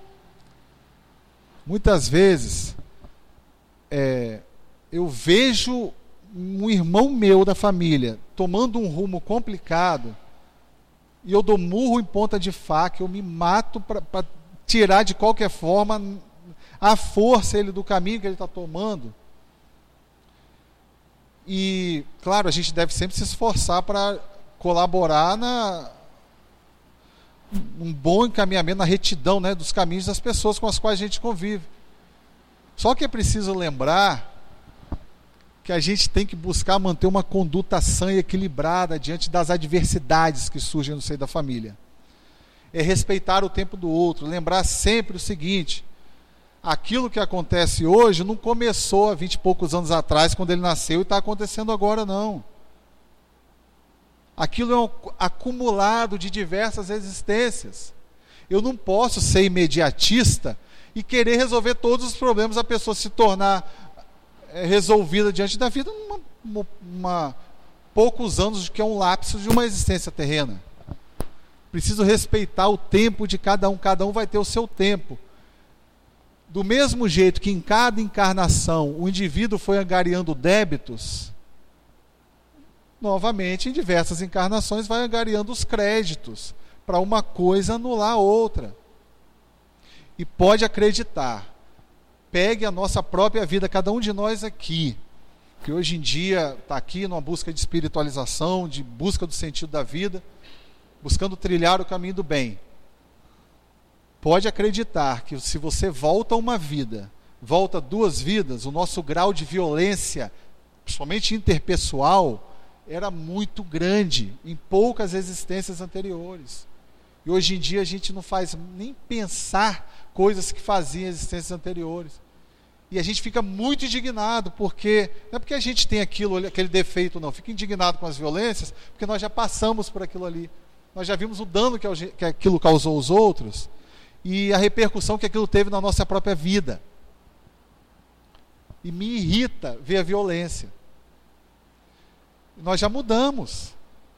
Muitas vezes, é, eu vejo um irmão meu da família tomando um rumo complicado, e eu dou murro em ponta de faca, eu me mato para tirar de qualquer forma a força ele do caminho que ele está tomando. E, claro, a gente deve sempre se esforçar para colaborar na um bom encaminhamento, na retidão, né, dos caminhos das pessoas com as quais a gente convive. Só que é preciso lembrar que a gente tem que buscar manter uma conduta sã e equilibrada diante das adversidades que surgem no seio da família. É respeitar o tempo do outro, lembrar sempre o seguinte: aquilo que acontece hoje não começou há vinte e poucos anos atrás, quando ele nasceu, e está acontecendo agora, não. Aquilo é um acumulado de diversas existências. Eu não posso ser imediatista e querer resolver todos os problemas, a pessoa se tornar é, resolvida diante da vida numa, uma, uma, poucos anos, que é um lapso de uma existência terrena. Preciso respeitar o tempo de cada um, cada um vai ter o seu tempo. Do mesmo jeito que em cada encarnação o indivíduo foi angariando débitos, novamente em diversas encarnações vai angariando os créditos para uma coisa anular a outra. E pode acreditar, pegue a nossa própria vida, cada um de nós aqui, que hoje em dia está aqui numa busca de espiritualização, de busca do sentido da vida, buscando trilhar o caminho do bem. Pode acreditar que se você volta a uma vida, volta duas vidas, o nosso grau de violência, principalmente interpessoal, era muito grande em poucas existências anteriores. E hoje em dia a gente não faz nem pensar coisas que faziam em existências anteriores. E a gente fica muito indignado, porque não é porque a gente tem aquilo, aquele defeito, não. Fica indignado com as violências, porque nós já passamos por aquilo ali. Nós já vimos o dano que aquilo causou aos outros e a repercussão que aquilo teve na nossa própria vida. E me irrita ver a violência. Nós já mudamos.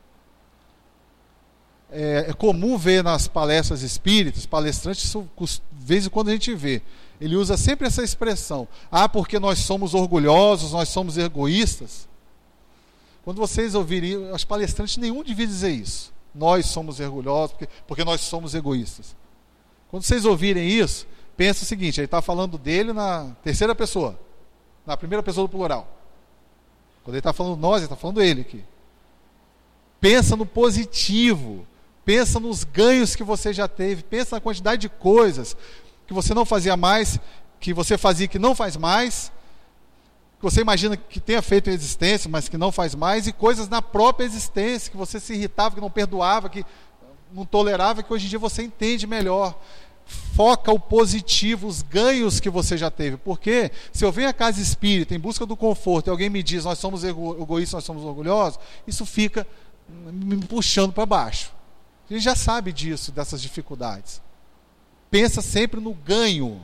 É, é comum ver nas palestras espíritas, palestrantes, isso, de vez em quando a gente vê, ele usa sempre essa expressão: ah, porque nós somos orgulhosos, nós somos egoístas. Quando vocês ouvirem, os palestrantes, nenhum devia dizer isso. Nós somos orgulhosos porque, porque nós somos egoístas. Quando vocês ouvirem isso, pensa o seguinte: ele está falando dele na terceira pessoa, na primeira pessoa do plural. Quando ele está falando nós, ele está falando ele aqui. Pensa no positivo, pensa nos ganhos que você já teve, pensa na quantidade de coisas que você não fazia mais, que você fazia que não faz mais, que você imagina que tenha feito em existência, mas que não faz mais, e coisas na própria existência, que você se irritava, que não perdoava, que não tolerava, que hoje em dia você entende melhor. Foca o positivo, os ganhos que você já teve. Porque se eu venho à casa espírita em busca do conforto e alguém me diz nós somos egoístas, nós somos orgulhosos, isso fica me puxando para baixo. A gente já sabe disso, dessas dificuldades. Pensa sempre no ganho.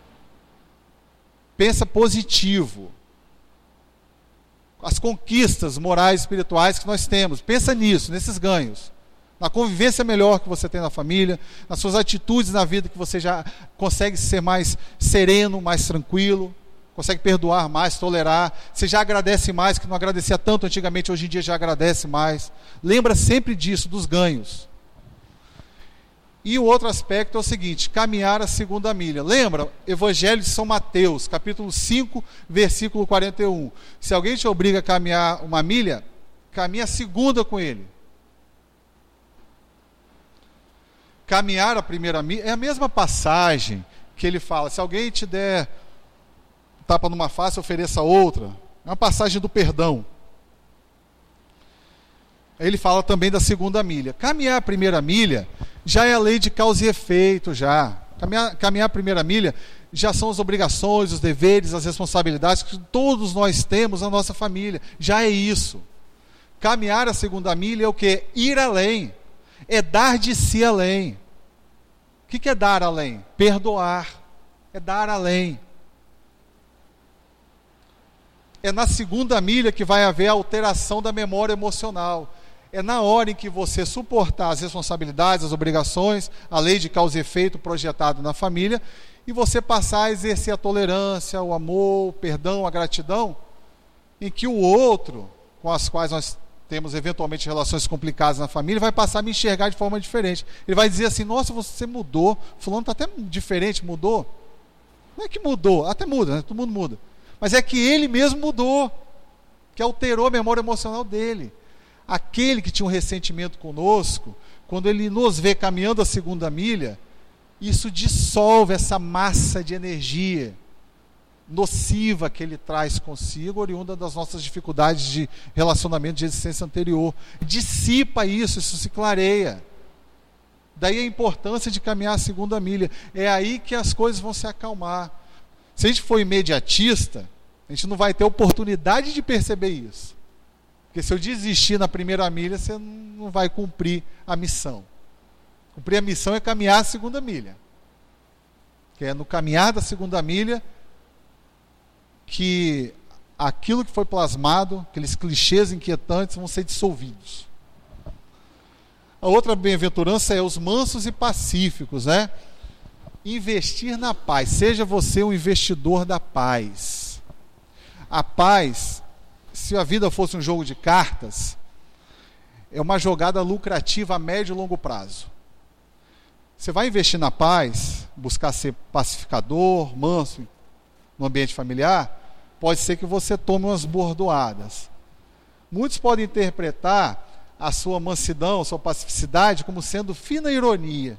Pensa positivo. As conquistas morais e espirituais que nós temos. Pensa nisso, nesses ganhos. Na convivência melhor que você tem na família, nas suas atitudes na vida, que você já consegue ser mais sereno, mais tranquilo, consegue perdoar mais, tolerar. Você já agradece mais, que não agradecia tanto antigamente, hoje em dia já agradece mais. Lembra sempre disso, dos ganhos. E o outro aspecto é o seguinte: caminhar a segunda milha. Lembra? Evangelho de São Mateus, capítulo cinco, versículo quarenta e um. Se alguém te obriga a caminhar uma milha, caminha a segunda com ele. Caminhar a primeira milha é a mesma passagem que ele fala: se alguém te der tapa numa face, ofereça outra. É uma passagem do perdão. Ele fala também da segunda milha. Caminhar a primeira milha já é a lei de causa e efeito. Já caminhar, caminhar a primeira milha já são as obrigações, os deveres, as responsabilidades que todos nós temos na nossa família. Já é isso. Caminhar a segunda milha é o quê? Ir além. É dar de si além. O que é dar além? Perdoar. É dar além. É na segunda milha que vai haver a alteração da memória emocional. É na hora em que você suportar as responsabilidades, as obrigações, a lei de causa e efeito projetado na família, e você passar a exercer a tolerância, o amor, o perdão, a gratidão, em que o outro, com as quais nós temos eventualmente relações complicadas na família, vai passar a me enxergar de forma diferente. Ele vai dizer assim, nossa, você mudou, fulano está até diferente, mudou. Não é que mudou, até muda, né? Todo mundo muda. Mas é que ele mesmo mudou, que alterou a memória emocional dele. Aquele que tinha um ressentimento conosco, quando ele nos vê caminhando a segunda milha, isso dissolve essa massa de energia nociva que ele traz consigo, oriunda das nossas dificuldades de relacionamento de existência anterior. Dissipa isso, isso se clareia. Daí a importância de caminhar a segunda milha. É aí que as coisas vão se acalmar. Se a gente for imediatista, a gente não vai ter oportunidade de perceber isso. Porque se eu desistir na primeira milha, você não vai cumprir a missão. Cumprir a missão é caminhar a segunda milha. Que é no caminhar da segunda milha que aquilo que foi plasmado, aqueles clichês inquietantes, vão ser dissolvidos. A outra bem-aventurança é os mansos e pacíficos, né? Investir na paz. Seja você um investidor da paz. A paz, se a vida fosse um jogo de cartas, é uma jogada lucrativa a médio e longo prazo. Você vai investir na paz, buscar ser pacificador, manso no ambiente familiar, pode ser que você tome umas bordoadas. Muitos podem interpretar a sua mansidão, a sua pacificidade como sendo fina ironia.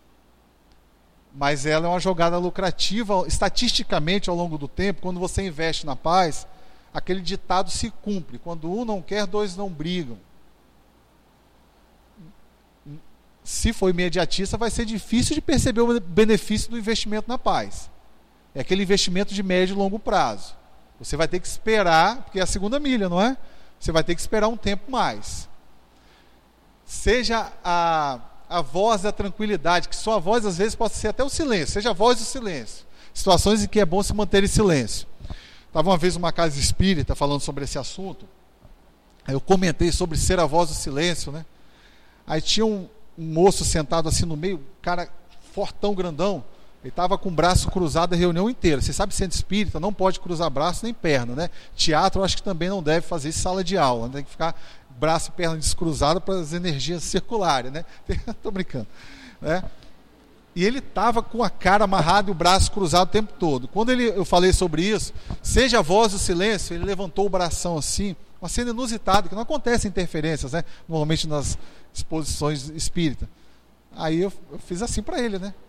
Mas ela é uma jogada lucrativa, estatisticamente, ao longo do tempo. Quando você investe na paz, aquele ditado se cumpre. Quando um não quer, dois não brigam. Se for imediatista, vai ser difícil de perceber o benefício do investimento na paz. É aquele investimento de médio e longo prazo. Você vai ter que esperar, porque é a segunda milha, não é? Você vai ter que esperar um tempo mais. Seja a, a voz da tranquilidade, que sua voz às vezes pode ser até o silêncio, seja a voz do silêncio. Situações em que é bom se manter em silêncio. Estava uma vez numa casa espírita falando sobre esse assunto, aí eu comentei sobre ser a voz do silêncio, né? Aí tinha um, um moço sentado assim no meio, cara fortão, grandão, ele estava com o braço cruzado a reunião inteira. Você sabe, centro espírita não pode cruzar braço nem perna, né? Teatro, eu acho que também não deve fazer isso em sala de aula, né? Tem que ficar braço e perna descruzado para as energias circulares, né? Estou brincando, né? E ele estava com a cara amarrada e o braço cruzado o tempo todo. Quando ele, eu falei sobre isso, seja a voz do silêncio, ele levantou o bração assim, uma cena inusitada, que não acontece interferências, né? Normalmente nas exposições espíritas. Aí eu, eu fiz assim para ele, né?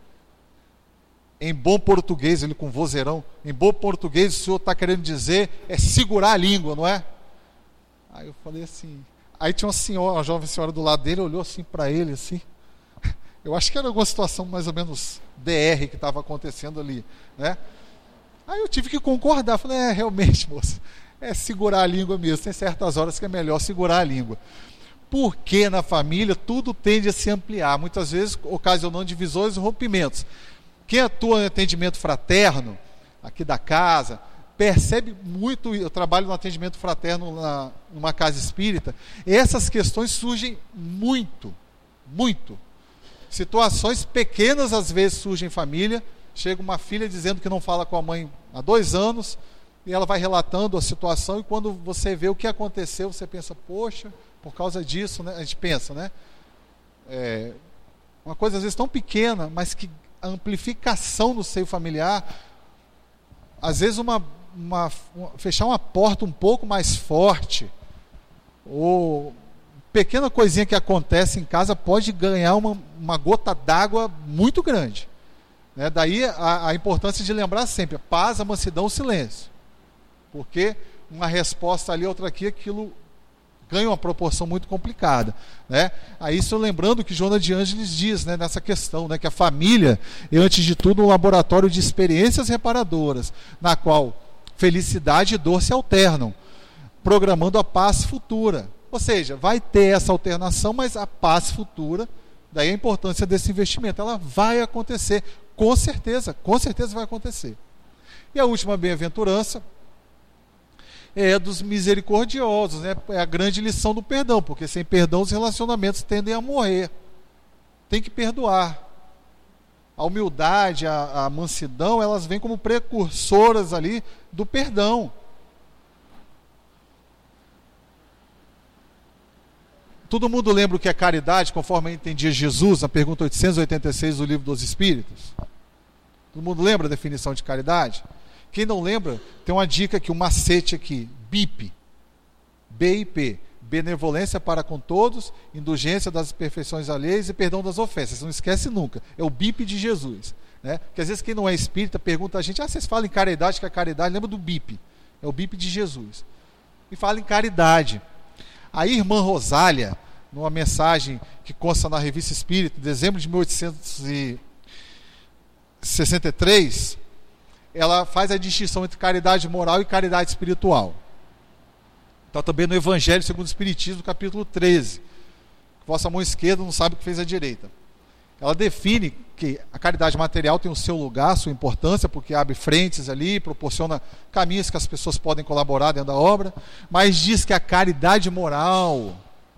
Em bom português, ele com vozeirão, em bom português o senhor está querendo dizer é segurar a língua, não é? Aí eu falei assim, aí tinha uma senhora, uma jovem senhora do lado dele, olhou assim para ele, assim, eu acho que era alguma situação mais ou menos D R que estava acontecendo ali, né? Aí eu tive que concordar, falei, é, realmente, moça, é segurar a língua mesmo, tem certas horas que é melhor segurar a língua. Porque na família tudo tende a se ampliar, muitas vezes ocasionando divisões e rompimentos. Quem atua no atendimento fraterno, aqui da casa, percebe muito, eu trabalho no atendimento fraterno na, numa casa espírita, essas questões surgem muito, muito. Situações pequenas às vezes surgem em família, chega uma filha dizendo que não fala com a mãe há dois anos, e ela vai relatando a situação, e quando você vê o que aconteceu, você pensa, poxa, por causa disso, né? A gente pensa, né? É, uma coisa às vezes tão pequena, mas que a amplificação no seio familiar, às vezes uma, uma, uma, fechar uma porta um pouco mais forte, ou pequena coisinha que acontece em casa pode ganhar uma, uma gota d'água muito grande, né? Daí a, a importância de lembrar sempre, paz, a mansidão, o silêncio, porque uma resposta ali, outra aqui, aquilo ganha uma proporção muito complicada, né? Aí isso lembrando o que Joana de Ângeles diz, né, nessa questão, né, que a família é antes de tudo um laboratório de experiências reparadoras, na qual felicidade e dor se alternam, programando a paz futura. Ou seja, vai ter essa alternação, mas a paz futura, daí a importância desse investimento, ela vai acontecer, com certeza, com certeza vai acontecer. E a última bem-aventurança é dos misericordiosos, né? É a grande lição do perdão, porque sem perdão os relacionamentos tendem a morrer. Tem que perdoar. A humildade, a, a mansidão, elas vêm como precursoras ali do perdão. Todo mundo lembra o que é caridade, conforme entendia Jesus, na pergunta oitocentos e oitenta e seis do Livro dos Espíritos? Todo mundo lembra a definição de caridade? Quem não lembra, tem uma dica aqui, um macete aqui, B I P. B I P. Benevolência para com todos, indulgência das imperfeições alheias e perdão das ofensas. Não esquece nunca. É o B I P de Jesus. Né? Porque às vezes quem não é espírita pergunta a gente, ah, vocês falam em caridade, que é caridade, lembra do B I P. É o B I P de Jesus. E fala em caridade. A irmã Rosália, numa mensagem que consta na Revista Espírita, em dezembro de mil oitocentos e sessenta e três, ela faz a distinção entre caridade moral e caridade espiritual. Está também no Evangelho segundo o Espiritismo, capítulo treze. Vossa mão esquerda não sabe o que fez a direita. Ela define que a caridade material tem o seu lugar, a sua importância, porque abre frentes ali, proporciona caminhos que as pessoas podem colaborar dentro da obra, mas diz que a caridade moral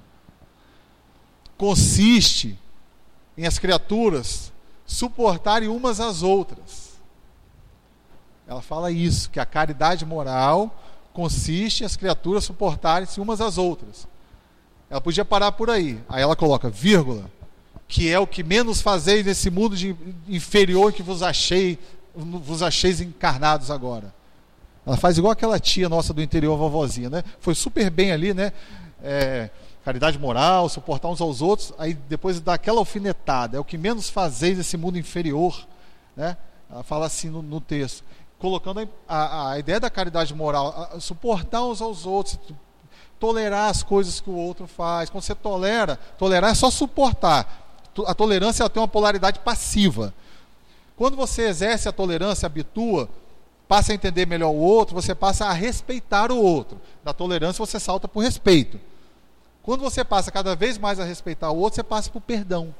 consiste em as criaturas suportarem umas às outras. Ela fala isso, que a caridade moral consiste em as criaturas suportarem-se umas às outras. Ela podia parar por aí. Aí ela coloca, vírgula, que é o que menos fazeis nesse mundo de inferior que vos achei, vos acheis encarnados agora. Ela faz igual aquela tia nossa do interior, a vovozinha, né? Foi super bem ali, né? É, caridade moral, suportar uns aos outros, aí depois dá aquela alfinetada, é o que menos fazeis nesse mundo inferior, né? Ela fala assim no, no texto, colocando a, a, a ideia da caridade moral, a, a suportar uns aos outros, tolerar as coisas que o outro faz. Quando você tolera, tolerar é só suportar. A tolerância ela tem uma polaridade passiva. Quando você exerce a tolerância, habitua, passa a entender melhor o outro, você passa a respeitar o outro. Da tolerância você salta para o respeito. Quando você passa cada vez mais a respeitar o outro, você passa para o perdão.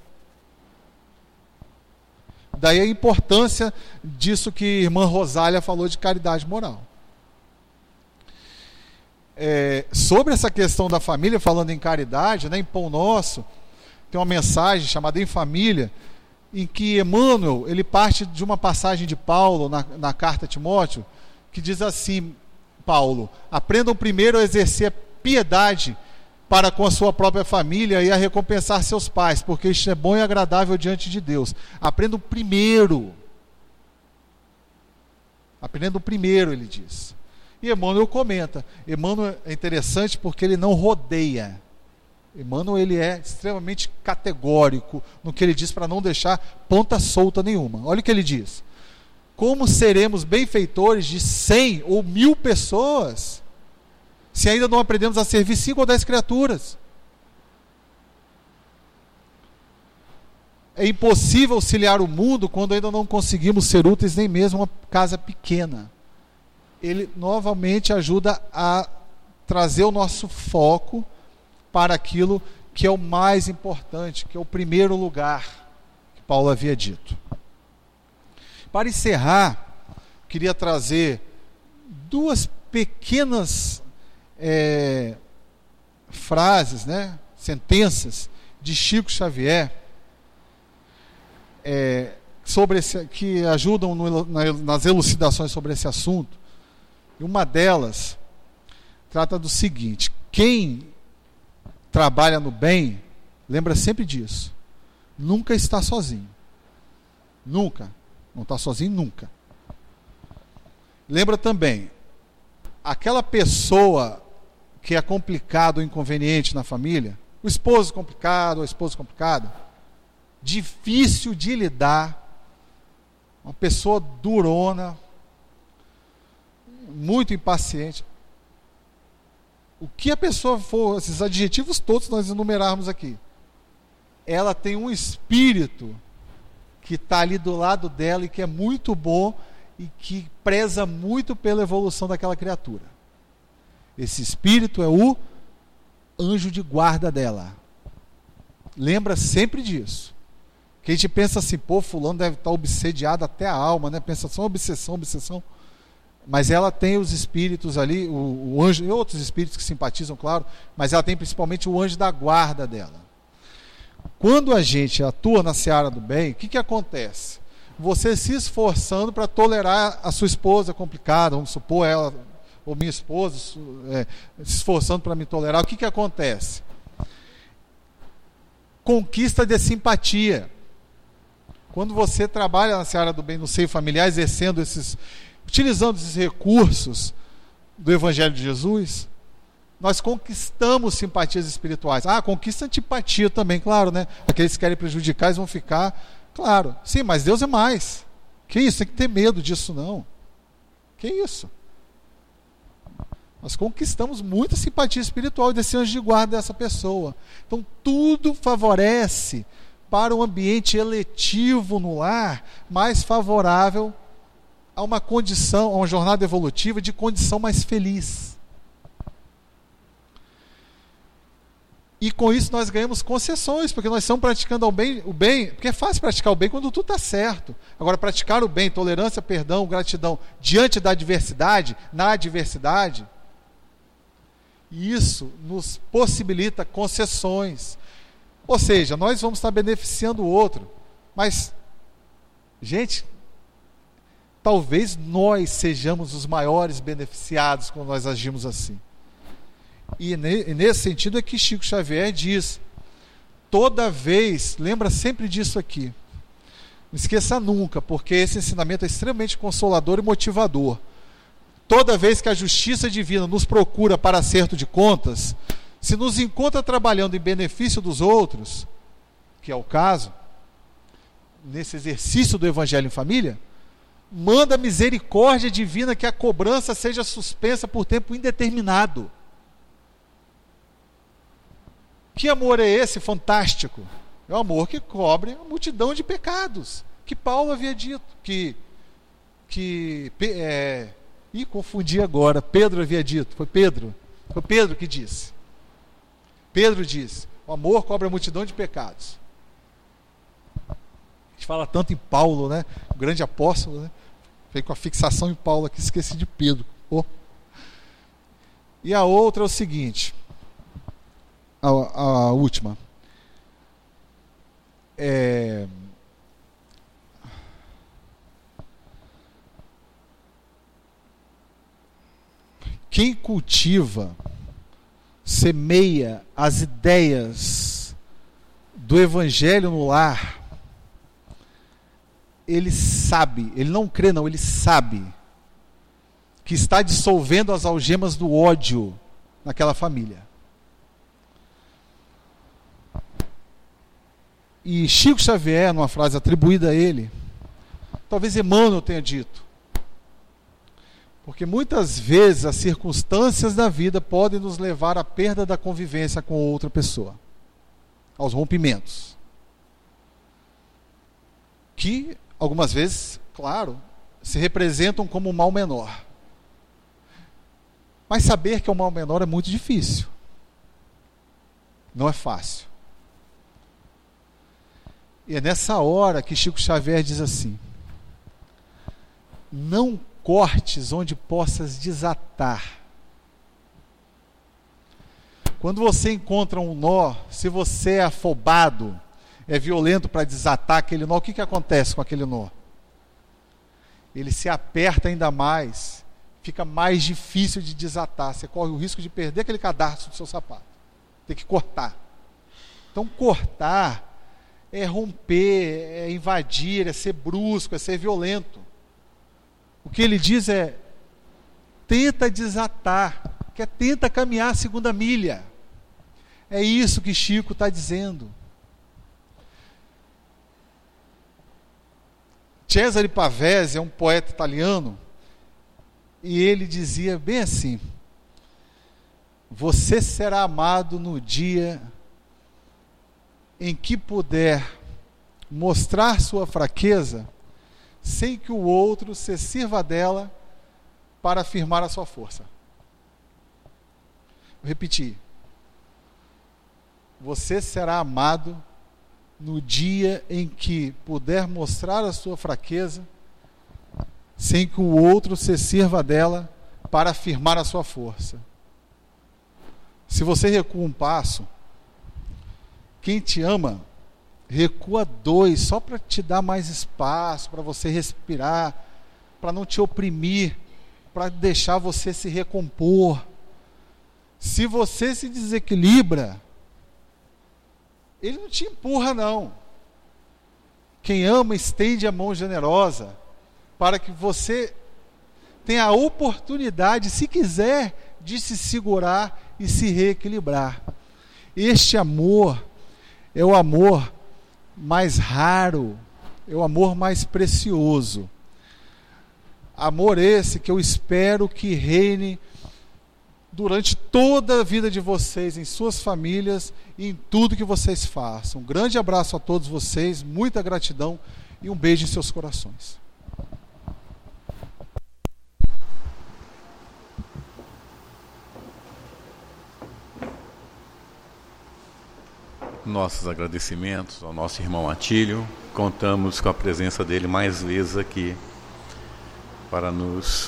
Daí a importância disso que a irmã Rosália falou de caridade moral. É, sobre essa questão da família, falando em caridade, né, em Pão Nosso, tem uma mensagem chamada Em Família, em que Emmanuel, ele parte de uma passagem de Paulo na, na carta a Timóteo, que diz assim, Paulo, aprendam primeiro a exercer piedade para com a sua própria família e a recompensar seus pais, porque isto é bom e agradável diante de Deus. Aprendam primeiro. Aprendam primeiro, ele diz. E Emmanuel comenta. Emmanuel é interessante porque ele não rodeia. Emmanuel ele é extremamente categórico no que ele diz para não deixar ponta solta nenhuma. Olha o que ele diz. Como seremos benfeitores de cem ou mil pessoas se ainda não aprendemos a servir cinco ou dez criaturas? É impossível auxiliar o mundo quando ainda não conseguimos ser úteis nem mesmo uma casa pequena. Ele novamente ajuda a trazer o nosso foco para aquilo que é o mais importante, que é o primeiro lugar que Paulo havia dito. Para encerrar, queria trazer duas pequenas é, frases, né, sentenças de Chico Xavier, é, sobre esse, que ajudam no, na, nas elucidações sobre esse assunto. E uma delas trata do seguinte: quem trabalha no bem, lembra sempre disso, nunca está sozinho. Nunca. Não está sozinho nunca. Lembra também, aquela pessoa que é complicado ou inconveniente na família, o esposo complicado, a esposa complicada, difícil de lidar, uma pessoa durona, muito impaciente. O que a pessoa for, esses adjetivos todos nós enumerarmos aqui, ela tem um espírito que está ali do lado dela e que é muito bom e que preza muito pela evolução daquela criatura. Esse espírito é o anjo de guarda dela. Lembra sempre disso. Que a gente pensa assim, pô, fulano deve estar obsediado até a alma, né? Pensa só obsessão, obsessão. Mas ela tem os espíritos ali, o, o anjo, e outros espíritos que simpatizam, claro, mas ela tem principalmente o anjo da guarda dela. Quando a gente atua na seara do bem, o que, que acontece? Você se esforçando para tolerar a sua esposa complicada, vamos supor ela, ou minha esposa, é, se esforçando para me tolerar, o que, que acontece? conquista de simpatia. Quando você trabalha na seara do bem no seio familiar, exercendo esses, utilizando esses recursos do Evangelho de Jesus, nós conquistamos simpatias espirituais. Ah, conquista antipatia também, claro, né? Aqueles que querem prejudicar, eles vão ficar, claro. Sim, mas Deus é mais. Que isso? Tem que ter medo disso, não. Que isso? Nós conquistamos muita simpatia espiritual desse anjo de guarda dessa pessoa. Então, tudo favorece para um ambiente eletivo no lar, mais favorável a uma condição, a uma jornada evolutiva de condição mais feliz. E com isso nós ganhamos concessões, porque nós estamos praticando o bem, o bem, porque é fácil praticar o bem quando tudo está certo. Agora, praticar o bem, tolerância, perdão, gratidão, diante da adversidade, na adversidade, isso nos possibilita concessões. Ou seja, nós vamos estar beneficiando o outro. Mas, gente, talvez nós sejamos os maiores beneficiados quando nós agimos assim. E nesse sentido é que Chico Xavier diz, toda vez, lembra sempre disso aqui, não esqueça nunca, porque esse ensinamento é extremamente consolador e motivador. Toda vez que a justiça divina nos procura para acerto de contas, se nos encontra trabalhando em benefício dos outros, que é o caso, nesse exercício do Evangelho em Família, manda a misericórdia divina que a cobrança seja suspensa por tempo indeterminado. Que amor é esse fantástico? É o amor que cobre a multidão de pecados, que Paulo havia dito, que, que é, ih, confundi agora, Pedro havia dito, foi Pedro, foi Pedro que disse. Pedro disse, o amor cobre a multidão de pecados. A gente fala tanto em Paulo, né? O grande apóstolo, né? Veio com a fixação em Paulo aqui, esqueci de Pedro. Oh. E a outra é o seguinte, a, a última. É... Quem cultiva, semeia as ideias do Evangelho no lar, ele sabe, ele não crê não, ele sabe que está dissolvendo as algemas do ódio naquela família. E Chico Xavier, numa frase atribuída a ele, talvez Emmanuel tenha dito, porque muitas vezes as circunstâncias da vida podem nos levar à perda da convivência com outra pessoa, aos rompimentos, que algumas vezes, claro, se representam como um mal menor. Mas saber que é um mal menor é muito difícil. Não é fácil. E é nessa hora que Chico Xavier diz assim: não cortes onde possas desatar. Quando você encontra um nó, se você é afobado, é violento para desatar aquele nó, o que, que acontece com aquele nó? Ele se aperta ainda mais, fica mais difícil de desatar, você corre o risco de perder aquele cadarço do seu sapato, tem que cortar. Então cortar é romper, é invadir, é ser brusco, é ser violento. O que ele diz é, tenta desatar, que é tenta caminhar a segunda milha. É isso que Chico está dizendo. Cesare Pavese é um poeta italiano, e ele dizia bem assim: você será amado no dia em que puder mostrar sua fraqueza sem que o outro se sirva dela para afirmar a sua força. Vou repetir. Você será amado no dia em que puder mostrar a sua fraqueza sem que o outro se sirva dela para afirmar a sua força. Se você recua um passo, quem te ama recua dois, só para te dar mais espaço, para você respirar, para não te oprimir, para deixar você se recompor. Se você se desequilibra, Ele não te empurra, não. Quem ama estende a mão generosa para que você tenha a oportunidade, se quiser, de se segurar e se reequilibrar. Este amor é o amor mais raro, é o amor mais precioso. Amor esse que eu espero que reine durante toda a vida de vocês, em suas famílias e em tudo que vocês façam. Um grande abraço a todos vocês, muita gratidão e um beijo em seus corações. Nossos agradecimentos ao nosso irmão Atílio. Contamos com a presença dele mais vezes aqui para nos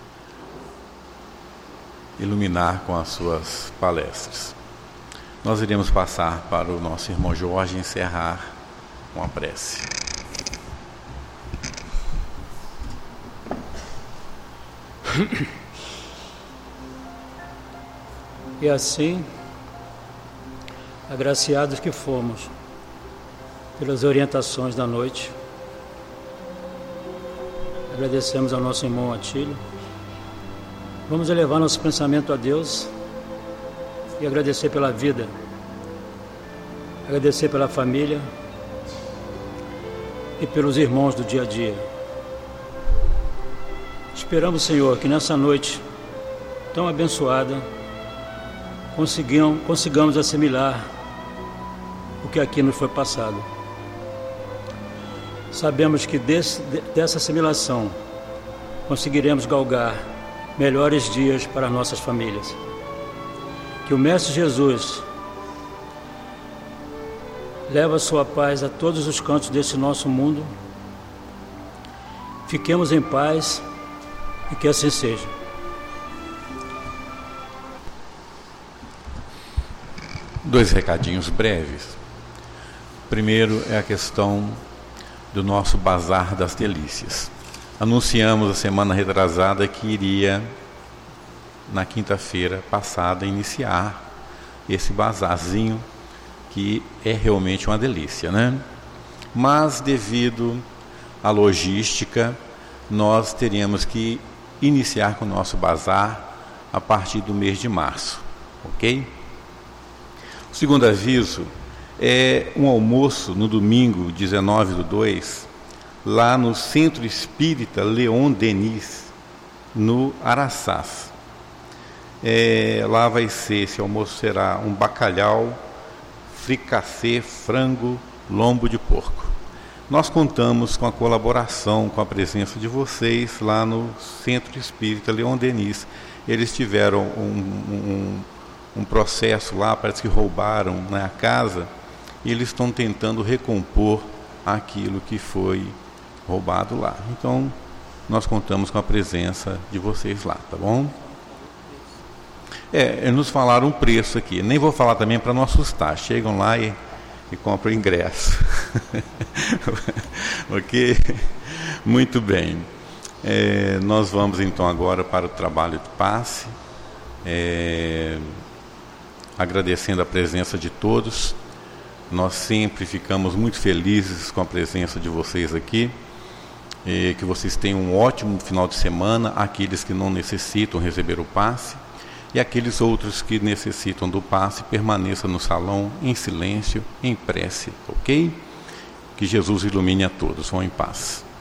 iluminar com as suas palestras. Nós iremos passar para o nosso irmão Jorge encerrar com a prece. E assim, agraciados que fomos pelas orientações da noite, agradecemos ao nosso irmão Atílio. Vamos elevar nosso pensamento a Deus e agradecer pela vida, agradecer pela família e pelos irmãos do dia a dia. Esperamos, Senhor, que nessa noite tão abençoada consigamos, consigamos assimilar o que aqui nos foi passado. Sabemos que desse, dessa assimilação conseguiremos galgar melhores dias para nossas famílias. Que o Mestre Jesus leve a sua paz a todos os cantos desse nosso mundo. Fiquemos em paz e que assim seja. Dois recadinhos breves. Primeiro é a questão do nosso Bazar das Delícias. Anunciamos a semana retrasada que iria, na quinta-feira passada, iniciar esse bazarzinho, que é realmente uma delícia, né? Mas, devido à logística, nós teríamos que iniciar com o nosso bazar a partir do mês de março, ok? O segundo aviso é um almoço no domingo, dezenove do dois, lá no Centro Espírita Leon Denis, no Araçás. É, lá vai ser, esse almoço será um bacalhau, fricassê, frango, lombo de porco. Nós contamos com a colaboração, com a presença de vocês lá no Centro Espírita Leon Denis. Eles tiveram um, um, um processo lá, parece que roubaram, né, a casa, e eles estão tentando recompor aquilo que foi roubado lá. Então, nós contamos com a presença de vocês lá, tá bom? É, nos falaram um preço aqui, nem vou falar também para não assustar, chegam lá e, e compram ingresso. Ok? Muito bem. É, nós vamos então agora para o trabalho de passe, é, agradecendo a presença de todos. Nós sempre ficamos muito felizes com a presença de vocês aqui. E que vocês tenham um ótimo final de semana, aqueles que não necessitam receber o passe, e aqueles outros que necessitam do passe, permaneçam no salão em silêncio, em prece, ok? Que Jesus ilumine a todos. Vão em paz.